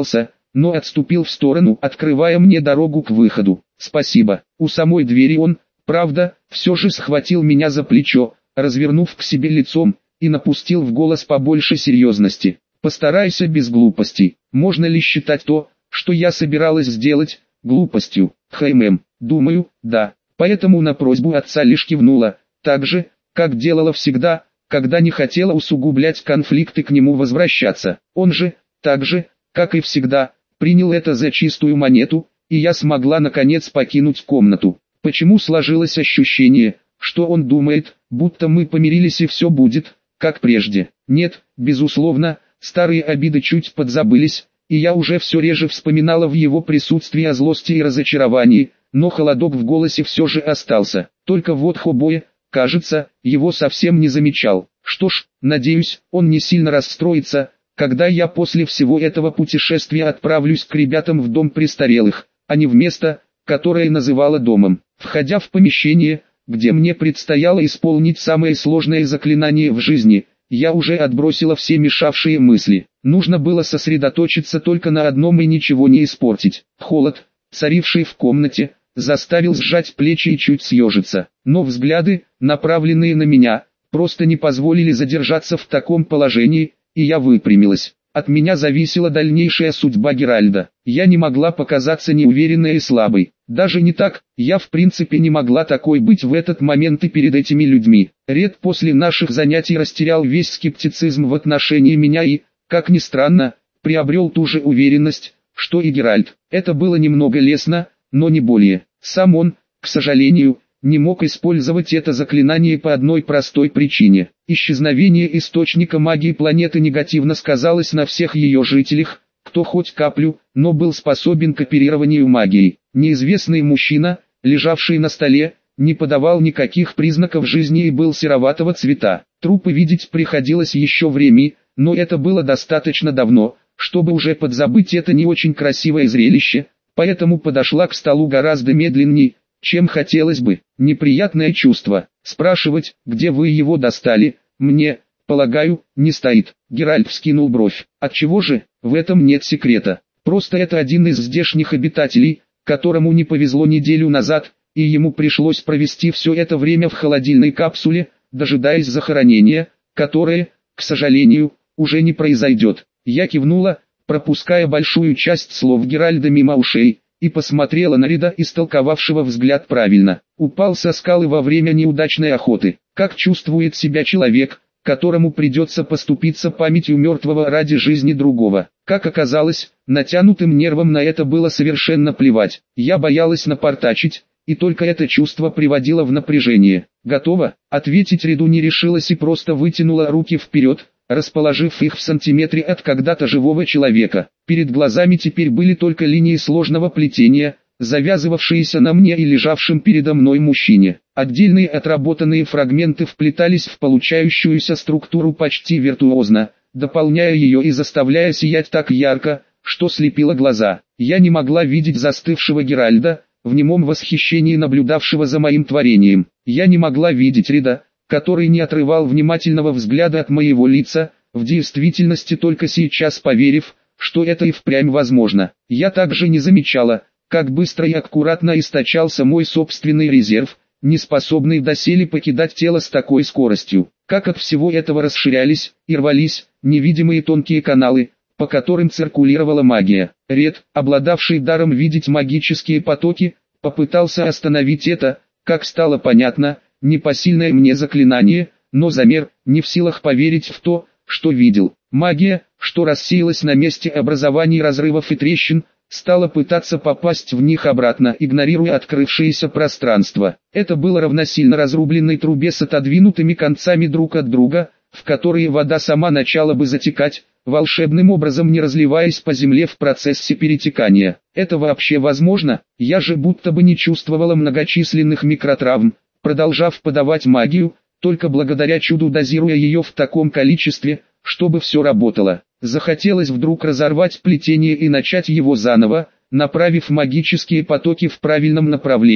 но отступил в сторону, открывая мне дорогу к выходу. «Спасибо». У самой двери он, правда, все же схватил меня за плечо, развернув к себе лицом, и напустил в голос побольше серьезности. «Постарайся без глупостей. Можно ли считать то, что я собиралась сделать, глупостью?» «Хэм, думаю, да». Поэтому на просьбу отца лишь кивнула, так же, как делала всегда, когда не хотела усугублять конфликт и к нему возвращаться. Он же, так же, как и всегда, принял это за чистую монету, и я смогла наконец покинуть комнату. Почему сложилось ощущение, что он думает, будто мы помирились и все будет, как прежде? Нет, безусловно, старые обиды чуть подзабылись, и я уже все реже вспоминала в его присутствии о злости и разочаровании, но холодок в голосе все же остался. Только вот Хобоя, кажется, его совсем не замечал. Что ж, надеюсь, он не сильно расстроится, когда я после всего этого путешествия отправлюсь к ребятам в дом престарелых, а не в место, которое называла домом. Входя в помещение, где мне предстояло исполнить самое сложное заклинание в жизни, я уже отбросила все мешавшие мысли. Нужно было сосредоточиться только на одном и ничего не испортить. Холод, царивший в комнате, заставил сжать плечи и чуть съежиться. Но взгляды, направленные на меня, просто не позволили задержаться в таком положении, и я выпрямилась. От меня зависела дальнейшая судьба Геральда. Я не могла показаться неуверенной и слабой. Даже не так, я в принципе не могла такой быть в этот момент и перед этими людьми. Ред после наших занятий растерял весь скептицизм в отношении меня и, как ни странно, приобрел ту же уверенность, что и Геральт. Это было немного лестно, но не более. Сам он, к сожалению, не мог использовать это заклинание по одной простой причине. Исчезновение источника магии планеты негативно сказалось на всех ее жителях, кто хоть каплю, но был способен к оперированию магией. Неизвестный мужчина, лежавший на столе, не подавал никаких признаков жизни и был сероватого цвета. Трупы видеть приходилось еще время, но это было достаточно давно, чтобы уже подзабыть это не очень красивое зрелище, поэтому подошла к столу гораздо медленней, чем хотелось бы. Неприятное чувство. Спрашивать, где вы его достали, мне, полагаю, не стоит. Геральт вскинул бровь. Отчего же, в этом нет секрета. Просто это один из здешних обитателей, которому не повезло неделю назад, и ему пришлось провести все это время в холодильной капсуле, дожидаясь захоронения, которое, к сожалению, уже не произойдет. Я кивнула, пропуская большую часть слов Геральда мимо ушей, и посмотрела на Реда, истолковавшего взгляд правильно. Упал со скалы во время неудачной охоты. Как чувствует себя человек, которому придется поступиться памятью мертвого ради жизни другого? Как оказалось, натянутым нервам на это было совершенно плевать. Я боялась напортачить, и только это чувство приводило в напряжение. «Готово?» Ответить Реду не решилась и просто вытянула руки вперед, расположив их в сантиметре от когда-то живого человека. Перед глазами теперь были только линии сложного плетения, завязывавшиеся на мне и лежавшем передо мной мужчине. Отдельные отработанные фрагменты вплетались в получающуюся структуру почти виртуозно, дополняя ее и заставляя сиять так ярко, что слепило глаза. Я не могла видеть застывшего Геральда, в немом восхищении наблюдавшего за моим творением. Я не могла видеть Реда, который не отрывал внимательного взгляда от моего лица, в действительности только сейчас поверив, что это и впрямь возможно. Я также не замечала, как быстро и аккуратно источался мой собственный резерв, не способный доселе покидать тело с такой скоростью. Как от всего этого расширялись и рвались невидимые тонкие каналы, по которым циркулировала магия. Ред, обладавший даром видеть магические потоки, попытался остановить это, как стало понятно, непосильное мне заклинание, но замер, не в силах поверить в то, что видел. Магия, что рассеялась на месте образования разрывов и трещин, стала пытаться попасть в них обратно, игнорируя открывшееся пространство. Это было равносильно разрубленной трубе с отодвинутыми концами друг от друга, в которые вода сама начала бы затекать, волшебным образом не разливаясь по земле в процессе перетекания. Это вообще возможно? Я же будто бы не чувствовала многочисленных микротравм, продолжав подавать магию, только благодаря чуду дозируя ее в таком количестве, чтобы все работало. Захотелось вдруг разорвать плетение и начать его заново, направив магические потоки в правильном направлении,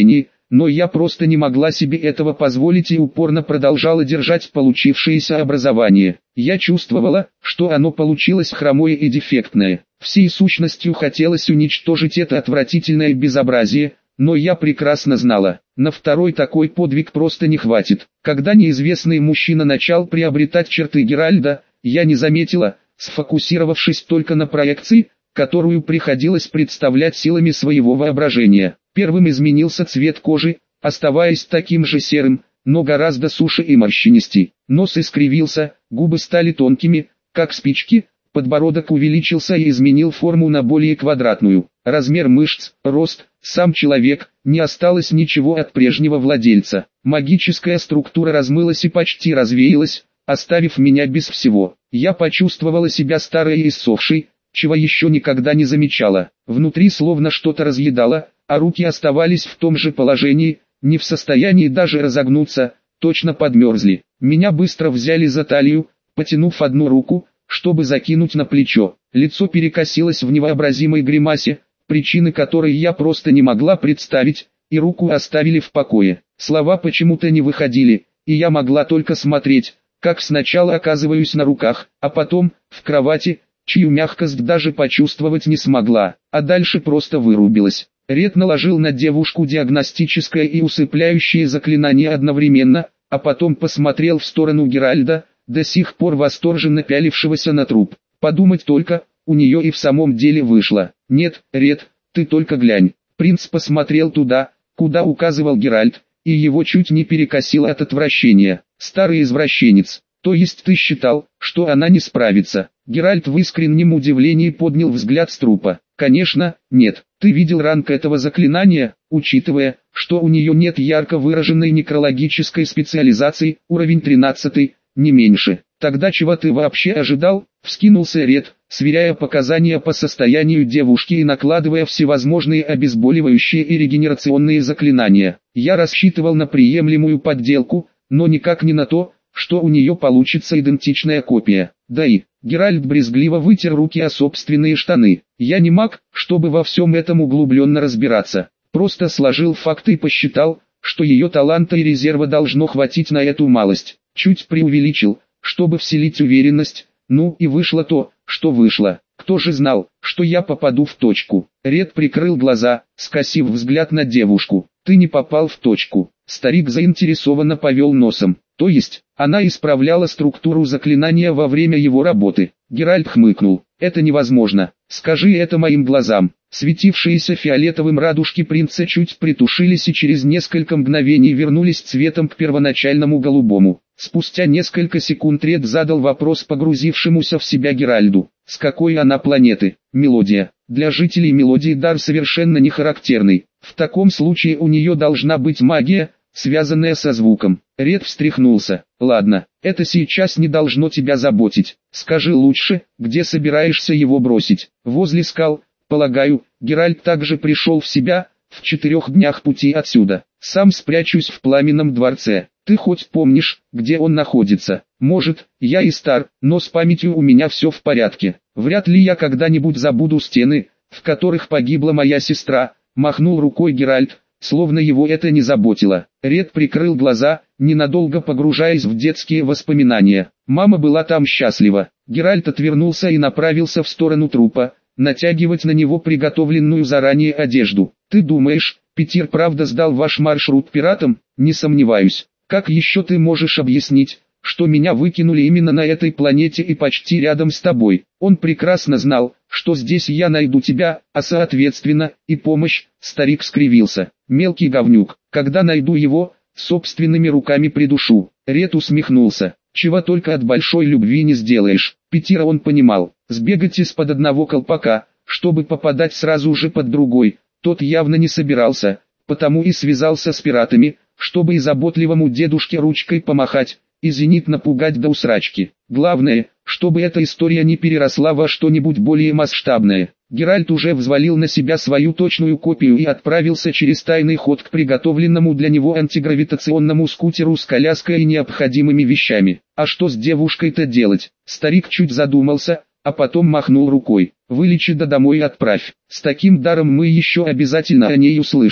но я просто не могла себе этого позволить и упорно продолжала держать получившееся образование. Я чувствовала, что оно получилось хромое и дефектное. Всей сущностью хотелось уничтожить это отвратительное безобразие, но я прекрасно знала, на второй такой подвиг просто не хватит. Когда неизвестный мужчина начал приобретать черты Геральда, я не заметила, сфокусировавшись только на проекции, которую приходилось представлять силами своего воображения. Первым изменился цвет кожи, оставаясь таким же серым, но гораздо суше и морщинистей. Нос искривился, губы стали тонкими, как спички, подбородок увеличился и изменил форму на более квадратную. Размер мышц, рост, сам человек, не осталось ничего от прежнего владельца. Магическая структура размылась и почти развеялась, оставив меня без всего. Я почувствовала себя старой и иссохшей, чего еще никогда не замечала. Внутри словно что-то разъедало, а руки оставались в том же положении, не в состоянии даже разогнуться, точно подмерзли. Меня быстро взяли за талию, потянув одну руку, чтобы закинуть на плечо. Лицо перекосилось в невообразимой гримасе, причины которой я просто не могла представить, и руку оставили в покое. Слова почему-то не выходили, и я могла только смотреть, как сначала оказываюсь на руках, а потом, в кровати, чью мягкость даже почувствовать не смогла, а дальше просто вырубилась. Ред наложил на девушку диагностическое и усыпляющее заклинание одновременно, а потом посмотрел в сторону Геральда, до сих пор восторженно пялившегося на труп. Подумать только, у нее и в самом деле вышло. Нет, Ред, ты только глянь. Принц посмотрел туда, куда указывал Геральт, и его чуть не перекосило от отвращения. Старый извращенец. То есть ты считал, что она не справится? Геральт в искреннем удивлении поднял взгляд с трупа. Конечно, нет. Ты видел ранг этого заклинания, учитывая, что у нее нет ярко выраженной некрологической специализации, уровень тринадцатый, не меньше. Тогда чего ты вообще ожидал? Вскинулся Ред, сверяя показания по состоянию девушки и накладывая всевозможные обезболивающие и регенерационные заклинания. Я рассчитывал на приемлемую подделку, но никак не на то, что у нее получится идентичная копия. Да и, Геральт брезгливо вытер руки о собственные штаны. Я не маг, чтобы во всем этом углубленно разбираться. Просто сложил факты и посчитал, что ее таланта и резерва должно хватить на эту малость. Чуть преувеличил, чтобы вселить уверенность, ну и вышло то, что вышло. Кто же знал, что я попаду в точку? Ред прикрыл глаза, скосив взгляд на девушку. Ты не попал в точку. Старик заинтересованно повел носом. То есть, она исправляла структуру заклинания во время его работы. Геральт хмыкнул. Это невозможно. Скажи это моим глазам. Светившиеся фиолетовым радужки принца чуть притушились и через несколько мгновений вернулись цветом к первоначальному голубому. Спустя несколько секунд Ред задал вопрос погрузившемуся в себя Геральду. С какой она планеты? Мелодия. Для жителей Мелодии дар совершенно не характерный. В таком случае у нее должна быть магия, связанная со звуком. Ред встряхнулся. Ладно, это сейчас не должно тебя заботить. Скажи лучше, где собираешься его бросить? Возле скал, полагаю. Геральт также пришел в себя, в четырех днях пути отсюда. Сам спрячусь в Пламенном дворце. Ты хоть помнишь, где он находится? Может, я и стар, но с памятью у меня все в порядке. Вряд ли я когда-нибудь забуду стены, в которых погибла моя сестра, махнул рукой Геральт, словно его это не заботило. Ред прикрыл глаза, ненадолго погружаясь в детские воспоминания. Мама была там счастлива. Геральт отвернулся и направился в сторону трупа, натягивать на него приготовленную заранее одежду. Ты думаешь, Питер правда сдал ваш маршрут пиратам? Не сомневаюсь. Как еще ты можешь объяснить, что меня выкинули именно на этой планете и почти рядом с тобой? Он прекрасно знал, что здесь я найду тебя, а соответственно, и помощь. Старик скривился. Мелкий говнюк. Когда найду его, собственными руками придушу. Ред усмехнулся. Чего только от большой любви не сделаешь. Питера он понимал. Сбегать из-под одного колпака, чтобы попадать сразу же под другой, тот явно не собирался, потому и связался с пиратами, чтобы и заботливому дедушке ручкой помахать, и зенит напугать до усрачки. Главное, чтобы эта история не переросла во что-нибудь более масштабное. Геральт уже взвалил на себя свою точную копию и отправился через тайный ход к приготовленному для него антигравитационному скутеру с коляской и необходимыми вещами. А что с девушкой-то делать? Старик чуть задумался, а потом махнул рукой. Вылечи да домой отправь. С таким даром мы еще обязательно о ней услышим.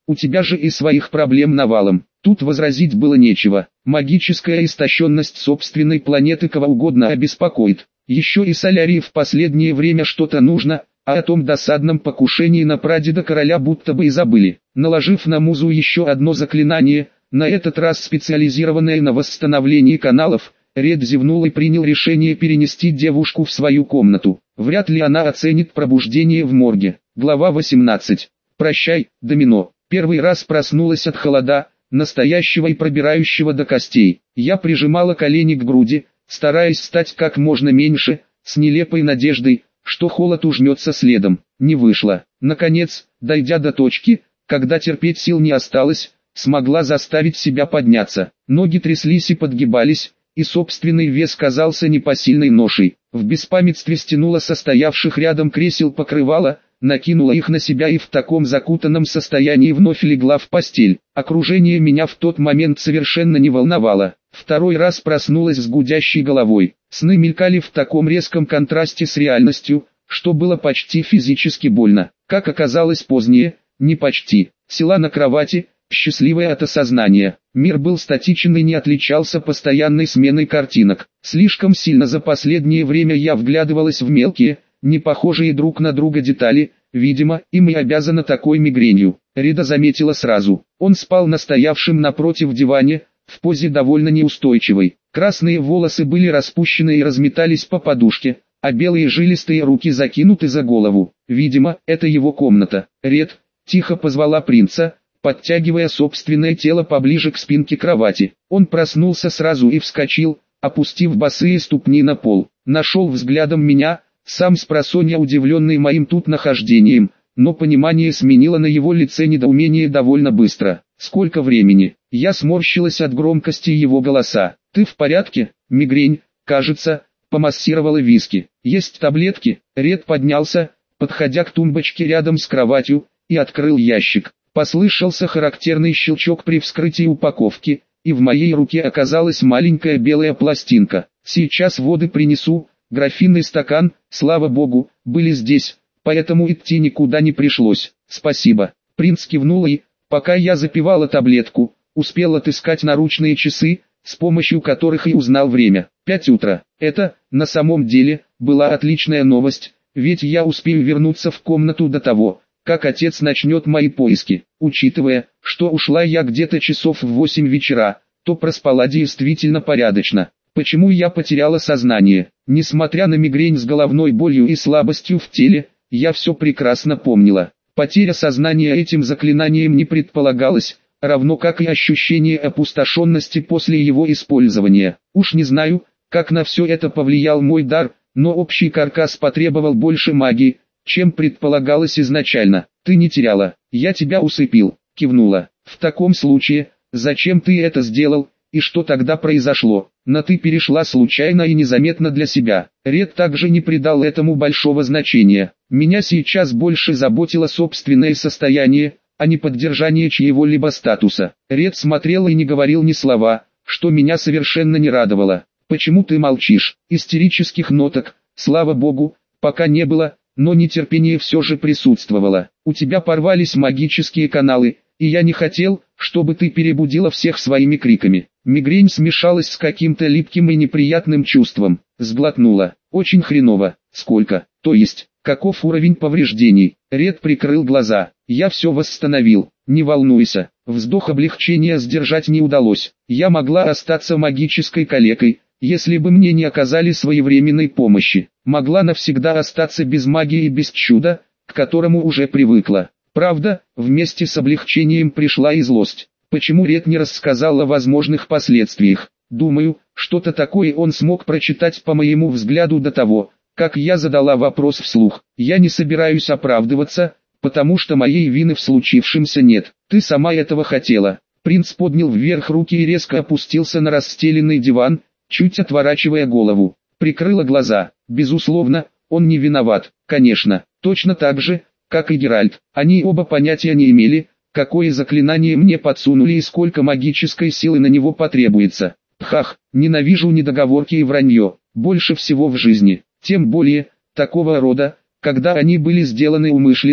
у тебя же и своих проблем навалом. Тут возразить было нечего. Магическая истощенность собственной планеты кого угодно обеспокоит. Еще и Солярии в последнее время что-то нужно, а о том досадном покушении на прадеда короля будто бы и забыли. Наложив на музу еще одно заклинание, на этот раз специализированное на восстановлении каналов, Ред зевнул и принял решение перенести девушку в свою комнату. Вряд ли она оценит пробуждение в морге. Глава восемнадцать. Прощай, домино. Первый раз проснулась от холода, настоящего и пробирающего до костей. Я прижимала колени к груди, стараясь стать как можно меньше, с нелепой надеждой, что холод ужмется следом. Не вышло. Наконец, дойдя до точки, когда терпеть сил не осталось, смогла заставить себя подняться. Ноги тряслись и подгибались, и собственный вес казался непосильной ношей. В беспамятстве стянула состоявших рядом кресел покрывала, накинула их на себя и в таком закутанном состоянии вновь легла в постель. Окружение меня в тот момент совершенно не волновало. Второй раз проснулась с гудящей головой. Сны мелькали в таком резком контрасте с реальностью, что было почти физически больно. Как оказалось позднее, не почти. Села на кровати, счастливая от осознания. Мир был статичен и не отличался постоянной сменой картинок. Слишком сильно за последнее время я вглядывалась в мелкие, не похожие друг на друга детали, видимо, им и обязана такой мигренью. Рида заметила сразу. Он спал на стоявшем напротив диване, в позе довольно неустойчивой. Красные волосы были распущены и разметались по подушке, а белые жилистые руки закинуты за голову. Видимо, это его комната. Ред, тихо позвала принца, подтягивая собственное тело поближе к спинке кровати. Он проснулся сразу и вскочил, опустив босые ступни на пол. Нашел взглядом меня, сам спросонья удивленный моим тут нахождением, но понимание сменило на его лице недоумение довольно быстро. Сколько времени? Я сморщилась от громкости его голоса. Ты в порядке? Мигрень, кажется, помассировала виски. Есть таблетки? Ред поднялся, подходя к тумбочке рядом с кроватью, и открыл ящик. Послышался характерный щелчок при вскрытии упаковки, и в моей руке оказалась маленькая белая пластинка. Сейчас воды принесу. Графин и стакан, слава богу, были здесь, поэтому идти никуда не пришлось. Спасибо. Принц кивнул и, пока я запивала таблетку, успел отыскать наручные часы, с помощью которых и узнал время. Пять утра. Это, на самом деле, была отличная новость, ведь я успею вернуться в комнату до того, как отец начнет мои поиски. Учитывая, что ушла я где-то часов в восемь вечера, то проспала действительно порядочно. Почему я потеряла сознание? Несмотря на мигрень с головной болью и слабостью в теле, я все прекрасно помнила. Потеря сознания этим заклинанием не предполагалась, равно как и ощущение опустошенности после его использования. Уж не знаю, как на все это повлиял мой дар, но общий каркас потребовал больше магии, чем предполагалось изначально. Ты не теряла, я тебя усыпил, кивнула. В таком случае, зачем ты это сделал, и что тогда произошло? На «ты» перешла случайно и незаметно для себя. Ред также не придал этому большого значения. Меня сейчас больше заботило собственное состояние, а не поддержание чьего-либо статуса. Ред смотрел и не говорил ни слова, что меня совершенно не радовало. «Почему ты молчишь?» Истерических ноток, слава богу, пока не было, но нетерпение все же присутствовало. «У тебя порвались магические каналы, и я не хотел, чтобы ты перебудила всех своими криками». Мигрень смешалась с каким-то липким и неприятным чувством. Сглотнула. Очень хреново. Сколько? То есть, каков уровень повреждений? Ред прикрыл глаза. Я все восстановил. Не волнуйся. Вздох облегчения сдержать не удалось. Я могла остаться магической калекой, если бы мне не оказали своевременной помощи. Могла навсегда остаться без магии и без чуда, к которому уже привыкла. Правда, вместе с облегчением пришла и злость. Почему Ред не рассказал о возможных последствиях? Думаю, что-то такое он смог прочитать по моему взгляду до того, как я задала вопрос вслух. Я не собираюсь оправдываться, потому что моей вины в случившемся нет. Ты сама этого хотела. Принц поднял вверх руки и резко опустился на расстеленный диван, чуть отворачивая голову. Прикрыла глаза. Безусловно, он не виноват. Конечно, точно так же, как и Геральт. Они оба понятия не имели, какое заклинание мне подсунули и сколько магической силы на него потребуется. Хах, ненавижу недоговорки и вранье, больше всего в жизни. Тем более, такого рода, когда они были сделаны умышленно,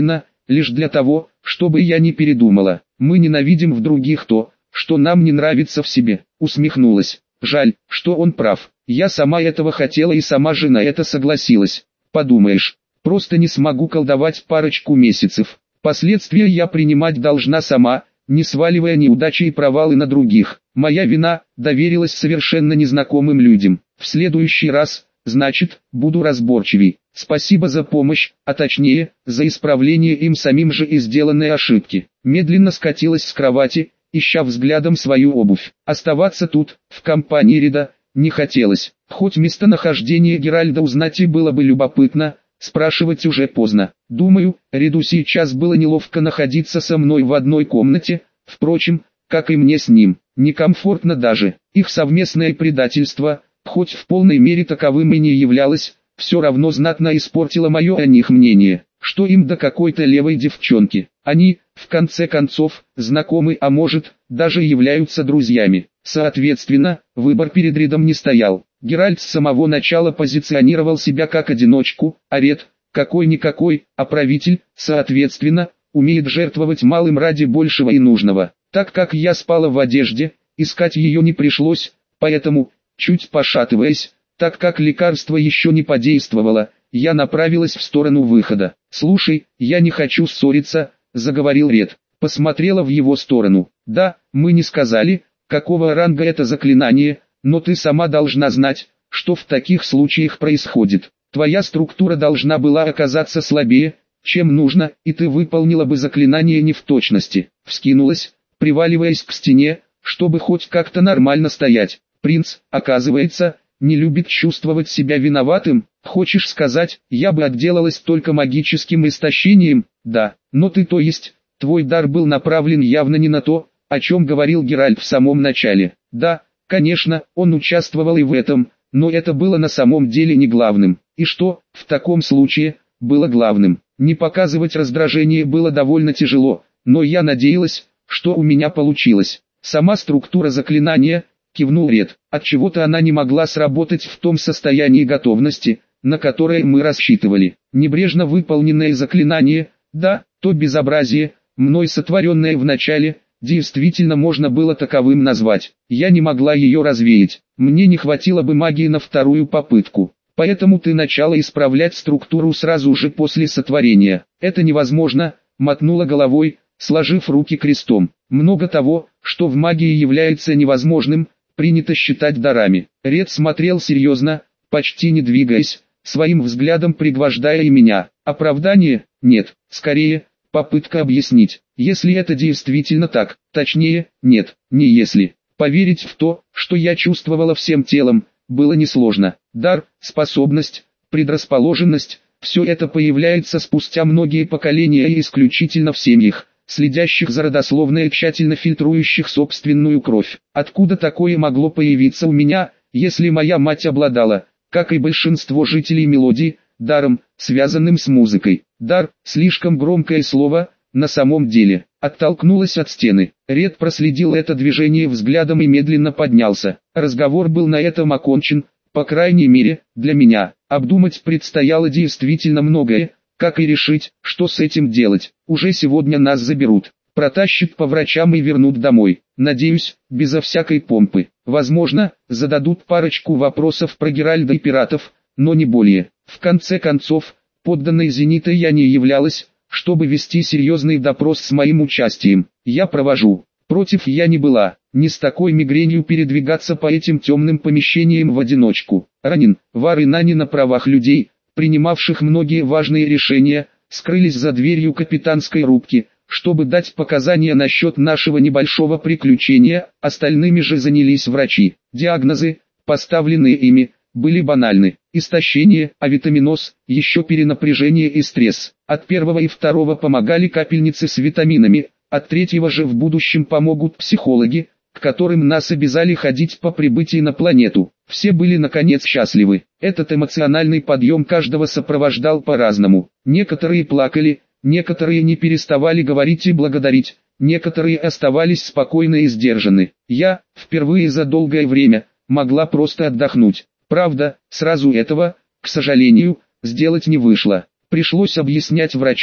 лишь для того, чтобы я не передумала. Мы ненавидим в других то, что нам не нравится в себе. Усмехнулась. Жаль, что он прав. Я сама этого хотела и сама же на это согласилась. Подумаешь, просто не смогу колдовать парочку месяцев. Последствия я принимать должна сама, не сваливая неудачи и провалы на других. Моя вина, доверилась совершенно незнакомым людям. В следующий раз, значит, буду разборчивей. Спасибо за помощь, а точнее, за исправление им самим же и сделанной ошибки. Медленно скатилась с кровати, ища взглядом свою обувь. Оставаться тут, в компании Реда, не хотелось. Хоть местонахождение Геральда узнать и было бы любопытно, спрашивать уже поздно. Думаю, Реду сейчас было неловко находиться со мной в одной комнате, впрочем, как и мне с ним. Некомфортно даже. Их совместное предательство, хоть в полной мере таковым и не являлось, все равно знатно испортило мое о них мнение. Что им до какой-то левой девчонки? Они, в конце концов, знакомы, а может, даже являются друзьями. Соответственно, выбор перед Редом не стоял. Геральт с самого начала позиционировал себя как одиночку, а Ред, какой-никакой, а правитель, соответственно, умеет жертвовать малым ради большего и нужного. Так как я спала в одежде, искать ее не пришлось, поэтому, чуть пошатываясь, так как лекарство еще не подействовало, я направилась в сторону выхода. «Слушай, я не хочу ссориться», — заговорил Ред. Посмотрела в его сторону. «Да, мы не сказали, какого ранга это заклинание, но ты сама должна знать, что в таких случаях происходит. Твоя структура должна была оказаться слабее, чем нужно, и ты выполнила бы заклинание не в точности». Вскинулась, приваливаясь к стене, чтобы хоть как-то нормально стоять. «Принц, оказывается, не любит чувствовать себя виноватым. Хочешь сказать, я бы отделалась только магическим истощением? Да, но ты, то есть, твой дар был направлен явно не на то, о чем говорил Геральт в самом начале. Да, конечно, он участвовал и в этом, но это было на самом деле не главным. И что, в таком случае, было главным? Не показывать раздражение было довольно тяжело, но я надеялась, что у меня получилось. Сама структура заклинания, кивнул Ред, отчего-то она не могла сработать в том состоянии готовности, на которое мы рассчитывали. Небрежно выполненное заклинание, да, то безобразие, мной сотворенное в начале, действительно можно было таковым назвать. Я не могла ее развеять, мне не хватило бы магии на вторую попытку. Поэтому ты начала исправлять структуру сразу же после сотворения. Это невозможно, мотнула головой, сложив руки крестом. Много того, что в магии является невозможным, принято считать дарами. Ред смотрел серьезно, почти не двигаясь, своим взглядом пригвождая и меня. Оправдание? Нет, скорее, попытка объяснить. Если это действительно так, точнее, нет, не если. Поверить в то, что я чувствовала всем телом, было несложно. Дар, способность, предрасположенность, все это появляется спустя многие поколения и исключительно в семьях, следящих за родословной и тщательно фильтрующих собственную кровь. Откуда такое могло появиться у меня, если моя мать обладала, как и большинство жителей Мелодии, даром, связанным с музыкой? Дар, слишком громкое слово, на самом деле. Оттолкнулась от стены. Ред проследил это движение взглядом и медленно поднялся. Разговор был на этом окончен, по крайней мере, для меня. Обдумать предстояло действительно многое, как и решить, что с этим делать. Уже сегодня нас заберут, протащат по врачам и вернут домой. Надеюсь, безо всякой помпы. Возможно, зададут парочку вопросов про Геральда и пиратов, но не более. В конце концов, подданной Зенита я не являлась, чтобы вести серьезный допрос с моим участием. Я провожу. Против я не была, не с такой мигренью передвигаться по этим темным помещениям в одиночку. Ранин, Вар и Нани на правах людей, принимавших многие важные решения, скрылись за дверью капитанской рубки, чтобы дать показания насчет нашего небольшого приключения, остальными же занялись врачи. Диагнозы, поставленные ими, были банальны: истощение, авитаминоз, еще перенапряжение и стресс. От первого и второго помогали капельницы с витаминами, от третьего же в будущем помогут психологи, к которым нас обязали ходить по прибытии на планету. Все были наконец счастливы. Этот эмоциональный подъем каждого сопровождал по-разному. Некоторые плакали, некоторые не переставали говорить и благодарить, некоторые оставались спокойны и сдержаны. Я, впервые за долгое время, могла просто отдохнуть. Правда, сразу этого, к сожалению, сделать не вышло. Пришлось объяснять врачу,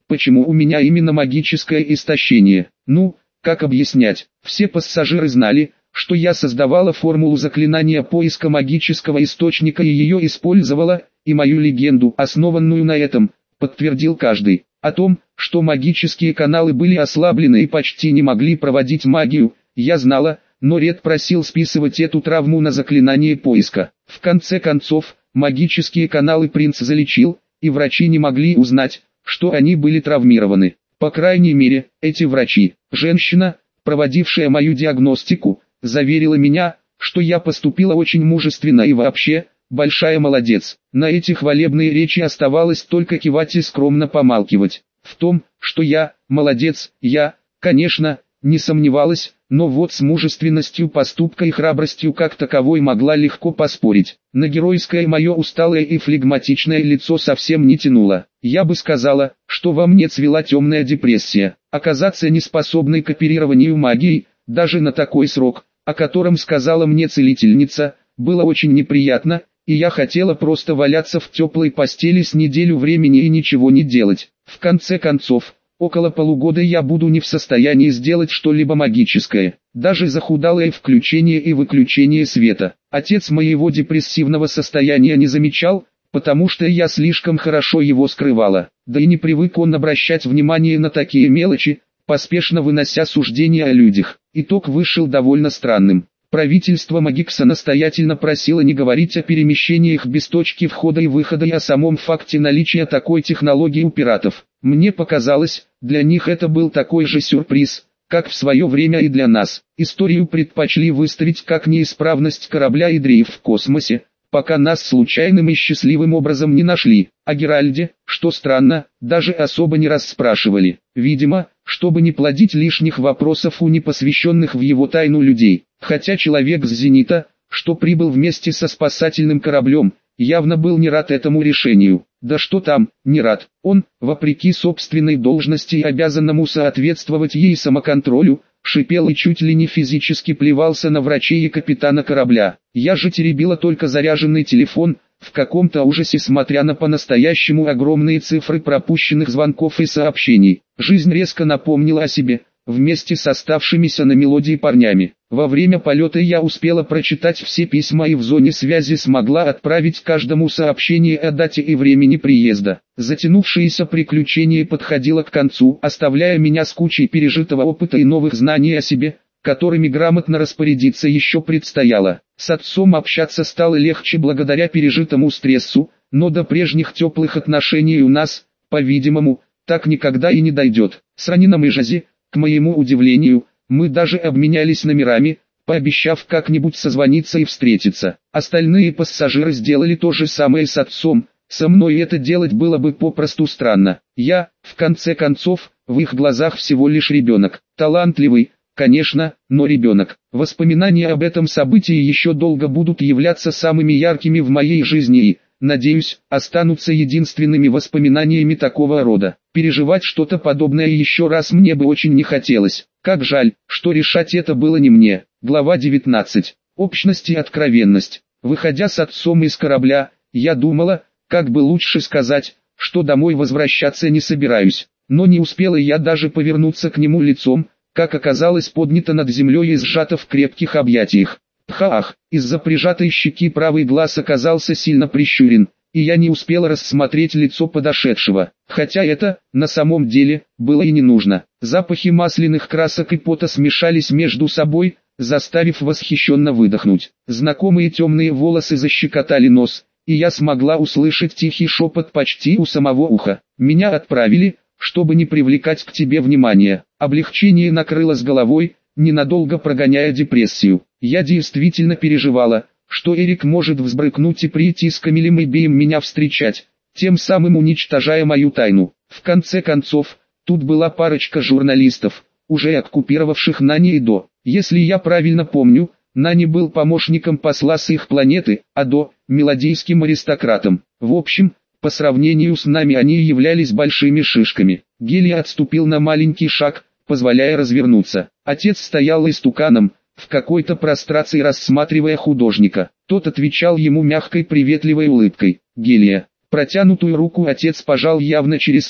Почему у меня именно магическое истощение? Ну, как объяснять? Все пассажиры знали, что я создавала формулу заклинания поиска магического источника и ее использовала, и мою легенду, основанную на этом, подтвердил каждый. О том, что магические каналы были ослаблены и почти не могли проводить магию, я знала, но Ред просил списывать эту травму на заклинание поиска. В конце концов, магические каналы принц залечил, и врачи не могли узнать, что они были травмированы. По крайней мере, эти врачи. Женщина, проводившая мою диагностику, заверила меня, что я поступила очень мужественно и вообще, большая молодец. На эти хвалебные речи оставалось только кивать и скромно помалкивать. В том, что я, молодец, я, конечно, не сомневалась, но вот с мужественностью поступка и храбростью как таковой могла легко поспорить. На геройское мое усталое и флегматичное лицо совсем не тянуло. Я бы сказала, что во мне цвела темная депрессия. Оказаться неспособной к оперированию магией, даже на такой срок, о котором сказала мне целительница, было очень неприятно, и я хотела просто валяться в теплой постели с неделю времени и ничего не делать. В конце концов, около полугода я буду не в состоянии сделать что-либо магическое, даже захудалое включение и выключение света. Отец моего депрессивного состояния не замечал, потому что я слишком хорошо его скрывала, да и не привык он обращать внимание на такие мелочи, поспешно вынося суждения о людях. Итог вышел довольно странным. Правительство Магикса настоятельно просило не говорить о перемещениях без точки входа и выхода и о самом факте наличия такой технологии у пиратов. Мне показалось, для них это был такой же сюрприз, как в свое время и для нас. Историю предпочли выставить как неисправность корабля и дрейф в космосе, пока нас случайным и счастливым образом не нашли. О Геральде, что странно, даже особо не расспрашивали. Видимо, чтобы не плодить лишних вопросов у непосвященных в его тайну людей. Хотя человек с «Зенита», что прибыл вместе со спасательным кораблем, явно был не рад этому решению. Да что там, не рад. Он, вопреки собственной должности и обязанному соответствовать ей самоконтролю, шипел и чуть ли не физически плевался на врачей и капитана корабля. Я же теребила только заряженный телефон, в каком-то ужасе смотря на по-настоящему огромные цифры пропущенных звонков и сообщений. Жизнь резко напомнила о себе, вместе с оставшимися на мелодии парнями. Во время полета я успела прочитать все письма и в зоне связи смогла отправить каждому сообщение о дате и времени приезда. Затянувшееся приключение подходило к концу, оставляя меня с кучей пережитого опыта и новых знаний о себе, которыми грамотно распорядиться еще предстояло. С отцом общаться стало легче благодаря пережитому стрессу, но до прежних теплых отношений у нас, по-видимому, так никогда и не дойдет. С Ранином и Жази, к моему удивлению, мы даже обменялись номерами, пообещав как-нибудь созвониться и встретиться. Остальные пассажиры сделали то же самое с отцом, со мной это делать было бы попросту странно. Я, в конце концов, в их глазах всего лишь ребенок, талантливый, конечно, но ребенок. Воспоминания об этом событии еще долго будут являться самыми яркими в моей жизни и, надеюсь, останутся единственными воспоминаниями такого рода. Переживать что-то подобное еще раз мне бы очень не хотелось. Как жаль, что решать это было не мне. Глава девятнадцать. Общность и откровенность. Выходя с отцом из корабля, я думала, как бы лучше сказать, что домой возвращаться не собираюсь. Но не успела я даже повернуться к нему лицом, как оказалось поднято над землей и сжато в крепких объятиях. Пхаах, из-за прижатой щеки правый глаз оказался сильно прищурен, и я не успела рассмотреть лицо подошедшего. Хотя это, на самом деле, было и не нужно. Запахи масляных красок и пота смешались между собой, заставив восхищенно выдохнуть. Знакомые темные волосы защекотали нос, и я смогла услышать тихий шепот почти у самого уха. Меня отправили, чтобы не привлекать к тебе внимания. Облегчение накрыло с головой, ненадолго прогоняя депрессию. Я действительно переживала, что Эрик может взбрыкнуть и прийти с Камилем и Беем меня встречать, тем самым уничтожая мою тайну. В конце концов, тут была парочка журналистов, уже оккупировавших Нани и До. Если я правильно помню, Нани был помощником посла с их планеты, а До – мелодийским аристократом. В общем, по сравнению с нами они являлись большими шишками. Гелий отступил на маленький шаг, позволяя развернуться. Отец стоял истуканом, в какой-то прострации рассматривая художника. Тот отвечал ему мягкой приветливой улыбкой. Гелия. Протянутую руку отец пожал явно через силу.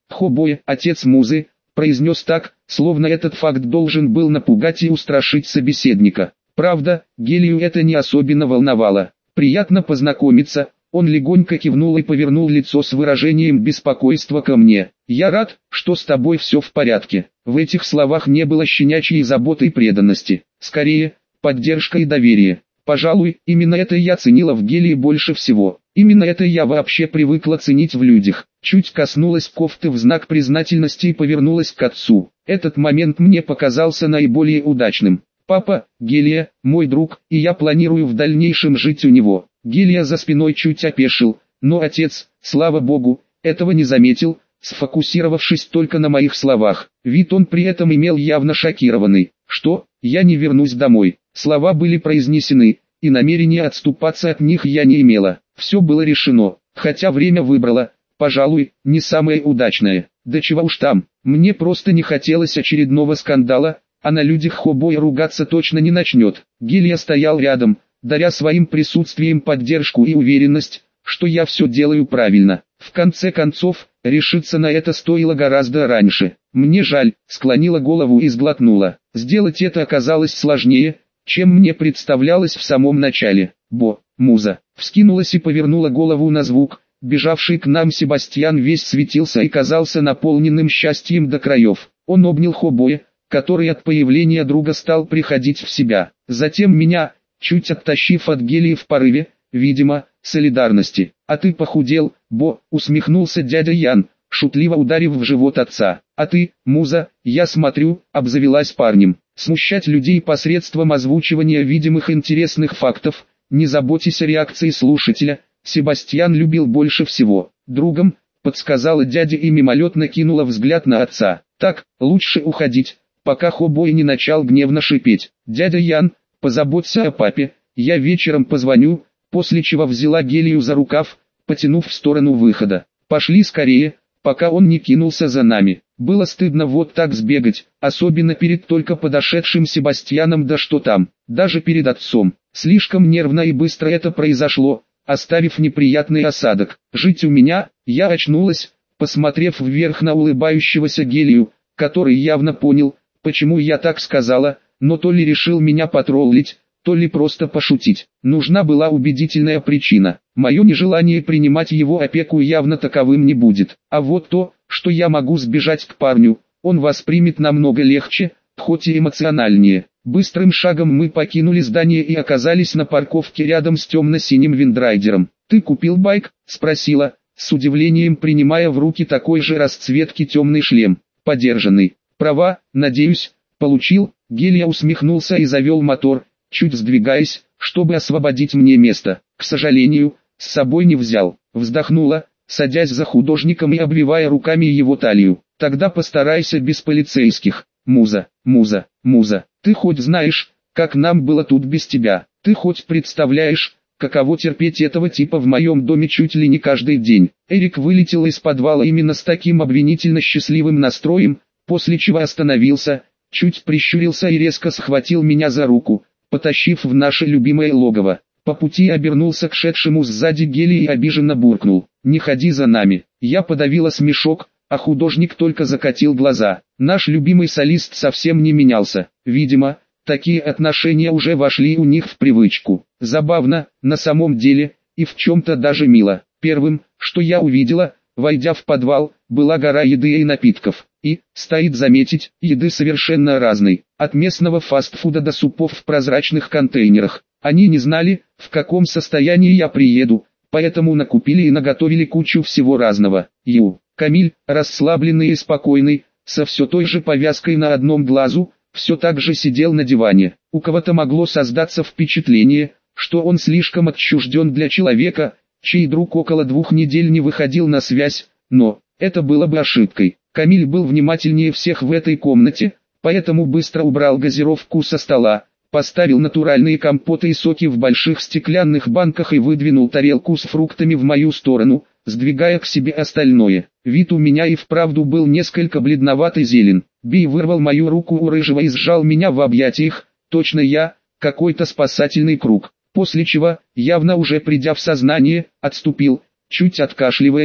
Хобой, отец Музы, произнес так, словно этот факт должен был напугать и устрашить собеседника. Правда, Гелию это не особенно волновало. «Приятно познакомиться», он легонько кивнул и повернул лицо с выражением беспокойства ко мне. «Я рад, что с тобой все в порядке». В этих словах не было щенячьей заботы и преданности. Скорее, поддержка и доверие. Пожалуй, именно это я ценила в Гелии больше всего. Именно это я вообще привыкла ценить в людях. Чуть коснулась кофты в знак признательности и повернулась к отцу. Этот момент мне показался наиболее удачным. «Папа, Гелия, мой друг, и я планирую в дальнейшем жить у него». Гелия за спиной чуть опешил, но отец, слава богу, этого не заметил, сфокусировавшись только на моих словах. Вид он при этом имел явно шокированный. «Что, я не вернусь домой?» Слова были произнесены, и намерения отступаться от них я не имела. Все было решено, хотя время выбрала, пожалуй, не самое удачное. Да чего уж там, мне просто не хотелось очередного скандала, а на людях Хобой ругаться точно не начнет. Гелия стоял рядом, даря своим присутствием поддержку и уверенность, что я все делаю правильно. В конце концов, решиться на это стоило гораздо раньше. «Мне жаль», склонила голову и сглотнула. Сделать это оказалось сложнее, чем мне представлялось в самом начале. «Бо, Муза», вскинулась и повернула голову на звук. Бежавший к нам Себастьян весь светился и казался наполненным счастьем до краев. Он обнял Хобоя, который от появления друга стал приходить в себя. Затем меня, чуть оттащив от Гелии в порыве, видимо, солидарности. «А ты похудел, Бо», усмехнулся дядя Ян, шутливо ударив в живот отца. «А ты, Муза, я смотрю», обзавелась парнем. Смущать людей посредством озвучивания видимых интересных фактов, не заботясь о реакции слушателя, Себастьян любил больше всего. «Другом», подсказала дядя и мимолетно кинула взгляд на отца. «Так, лучше уходить, пока Хобой не начал гневно шипеть. Дядя Ян, позаботься о папе, я вечером позвоню», после чего взяла Гелию за рукав, потянув в сторону выхода. «Пошли скорее, пока он не кинулся за нами». Было стыдно вот так сбегать, особенно перед только подошедшим Себастьяном, да что там, даже перед отцом. Слишком нервно и быстро это произошло, оставив неприятный осадок. «Жить у меня?» Я очнулась, посмотрев вверх на улыбающегося Гелию, который явно понял, почему я так сказала, но то ли решил меня потроллить, то ли просто пошутить. Нужна была убедительная причина. Мое нежелание принимать его опеку явно таковым не будет. А вот то, что я могу сбежать к парню, он воспримет намного легче, хоть и эмоциональнее. Быстрым шагом мы покинули здание и оказались на парковке рядом с темно-синим виндрайдером. «Ты купил байк?» – спросила, с удивлением принимая в руки такой же расцветки темный шлем. «Подержанный. Права, надеюсь, получил?» Гелия усмехнулся и завел мотор, чуть сдвигаясь, чтобы освободить мне место. «К сожалению, с собой не взял». Вздохнула, садясь за художником и обвивая руками его талию. «Тогда постарайся без полицейских». «Муза, Муза, Муза, ты хоть знаешь, как нам было тут без тебя? Ты хоть представляешь, каково терпеть этого типа в моем доме чуть ли не каждый день?» Эрик вылетел из подвала именно с таким обвинительно счастливым настроем, после чего остановился, чуть прищурился и резко схватил меня за руку, потащив в наше любимое логово. По пути обернулся к шедшему сзади Гелии и обиженно буркнул: «Не ходи за нами». Я подавила смешок, а художник только закатил глаза. Наш любимый солист совсем не менялся. Видимо, такие отношения уже вошли у них в привычку. Забавно, на самом деле, и в чем-то даже мило. Первым, что я увидела, войдя в подвал, была гора еды и напитков. И, стоит заметить, еды совершенно разной. От местного фастфуда до супов в прозрачных контейнерах. Они не знали, в каком состоянии я приеду, поэтому накупили и наготовили кучу всего разного. Ю. Камиль, расслабленный и спокойный, со все той же повязкой на одном глазу, все так же сидел на диване. У кого-то могло создаться впечатление, что он слишком отчужден для человека, чей друг около двух недель не выходил на связь, но это было бы ошибкой. Камиль был внимательнее всех в этой комнате, поэтому быстро убрал газировку со стола, поставил натуральные компоты и соки в больших стеклянных банках и выдвинул тарелку с фруктами в мою сторону, сдвигая к себе остальное. Вид у меня и вправду был несколько бледноватый зелен. Бей вырвал мою руку у рыжего и сжал меня в объятиях, точно я, какой-то спасательный круг. После чего, явно уже придя в сознание, отступил, чуть откашливаясь,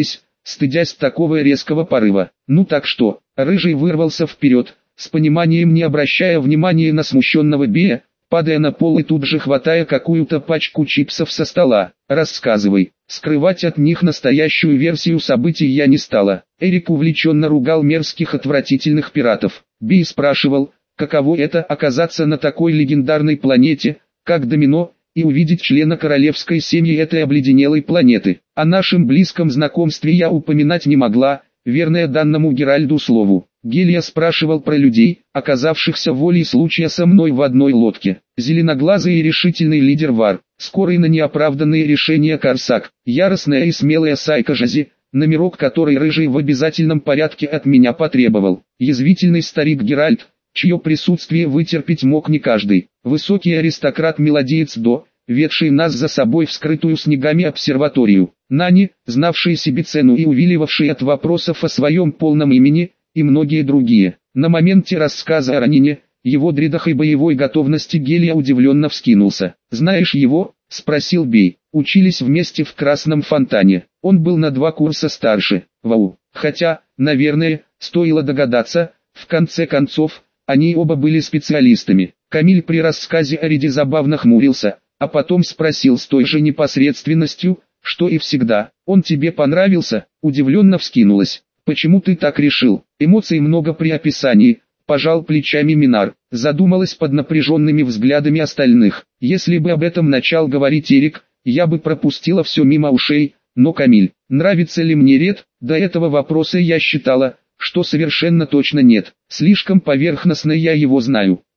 стыдясь такого резкого порыва. «Ну так что?» Рыжий вырвался вперед, с пониманием не обращая внимания на смущенного Бея, падая на пол и тут же хватая какую-то пачку чипсов со стола. «Рассказывай». Скрывать от них настоящую версию событий я не стала. Эрик увлеченно ругал мерзких отвратительных пиратов. Бей спрашивал, каково это оказаться на такой легендарной планете, как Домино, и увидеть члена королевской семьи этой обледенелой планеты. О нашем близком знакомстве я упоминать не могла, верная данному Геральду слову. Гелия спрашивал про людей, оказавшихся волей случая со мной в одной лодке. Зеленоглазый и решительный лидер Вар, скорый на неоправданные решения Корсак, яростная и смелая Сайка Жази, номерок который Рыжий в обязательном порядке от меня потребовал. Язвительный старик Геральт, чье присутствие вытерпеть мог не каждый. Высокий аристократ-мелодиец До, ведший нас за собой в скрытую снегами обсерваторию. Нани, знавший себе цену и увиливавший от вопросов о своем полном имени, и многие другие. На моменте рассказа о ранении, его дридах и боевой готовности Гелия удивленно вскинулся. «Знаешь его?» – спросил Бей. «Учились вместе в Красном Фонтане. Он был на два курса старше. Вау. Хотя, наверное, стоило догадаться, в конце концов, они оба были специалистами». Камиль при рассказе о Риде забавно хмурился, а потом спросил с той же непосредственностью, что и всегда. «Он тебе понравился?» Удивленно вскинулась. «Почему ты так решил?» Эмоций много при описании, пожал плечами Минар, задумалась под напряженными взглядами остальных. Если бы об этом начал говорить Эрик, я бы пропустила все мимо ушей, но Камиль, нравится ли мне Ред, до этого вопроса я считала, что совершенно точно нет, слишком поверхностно я его знаю.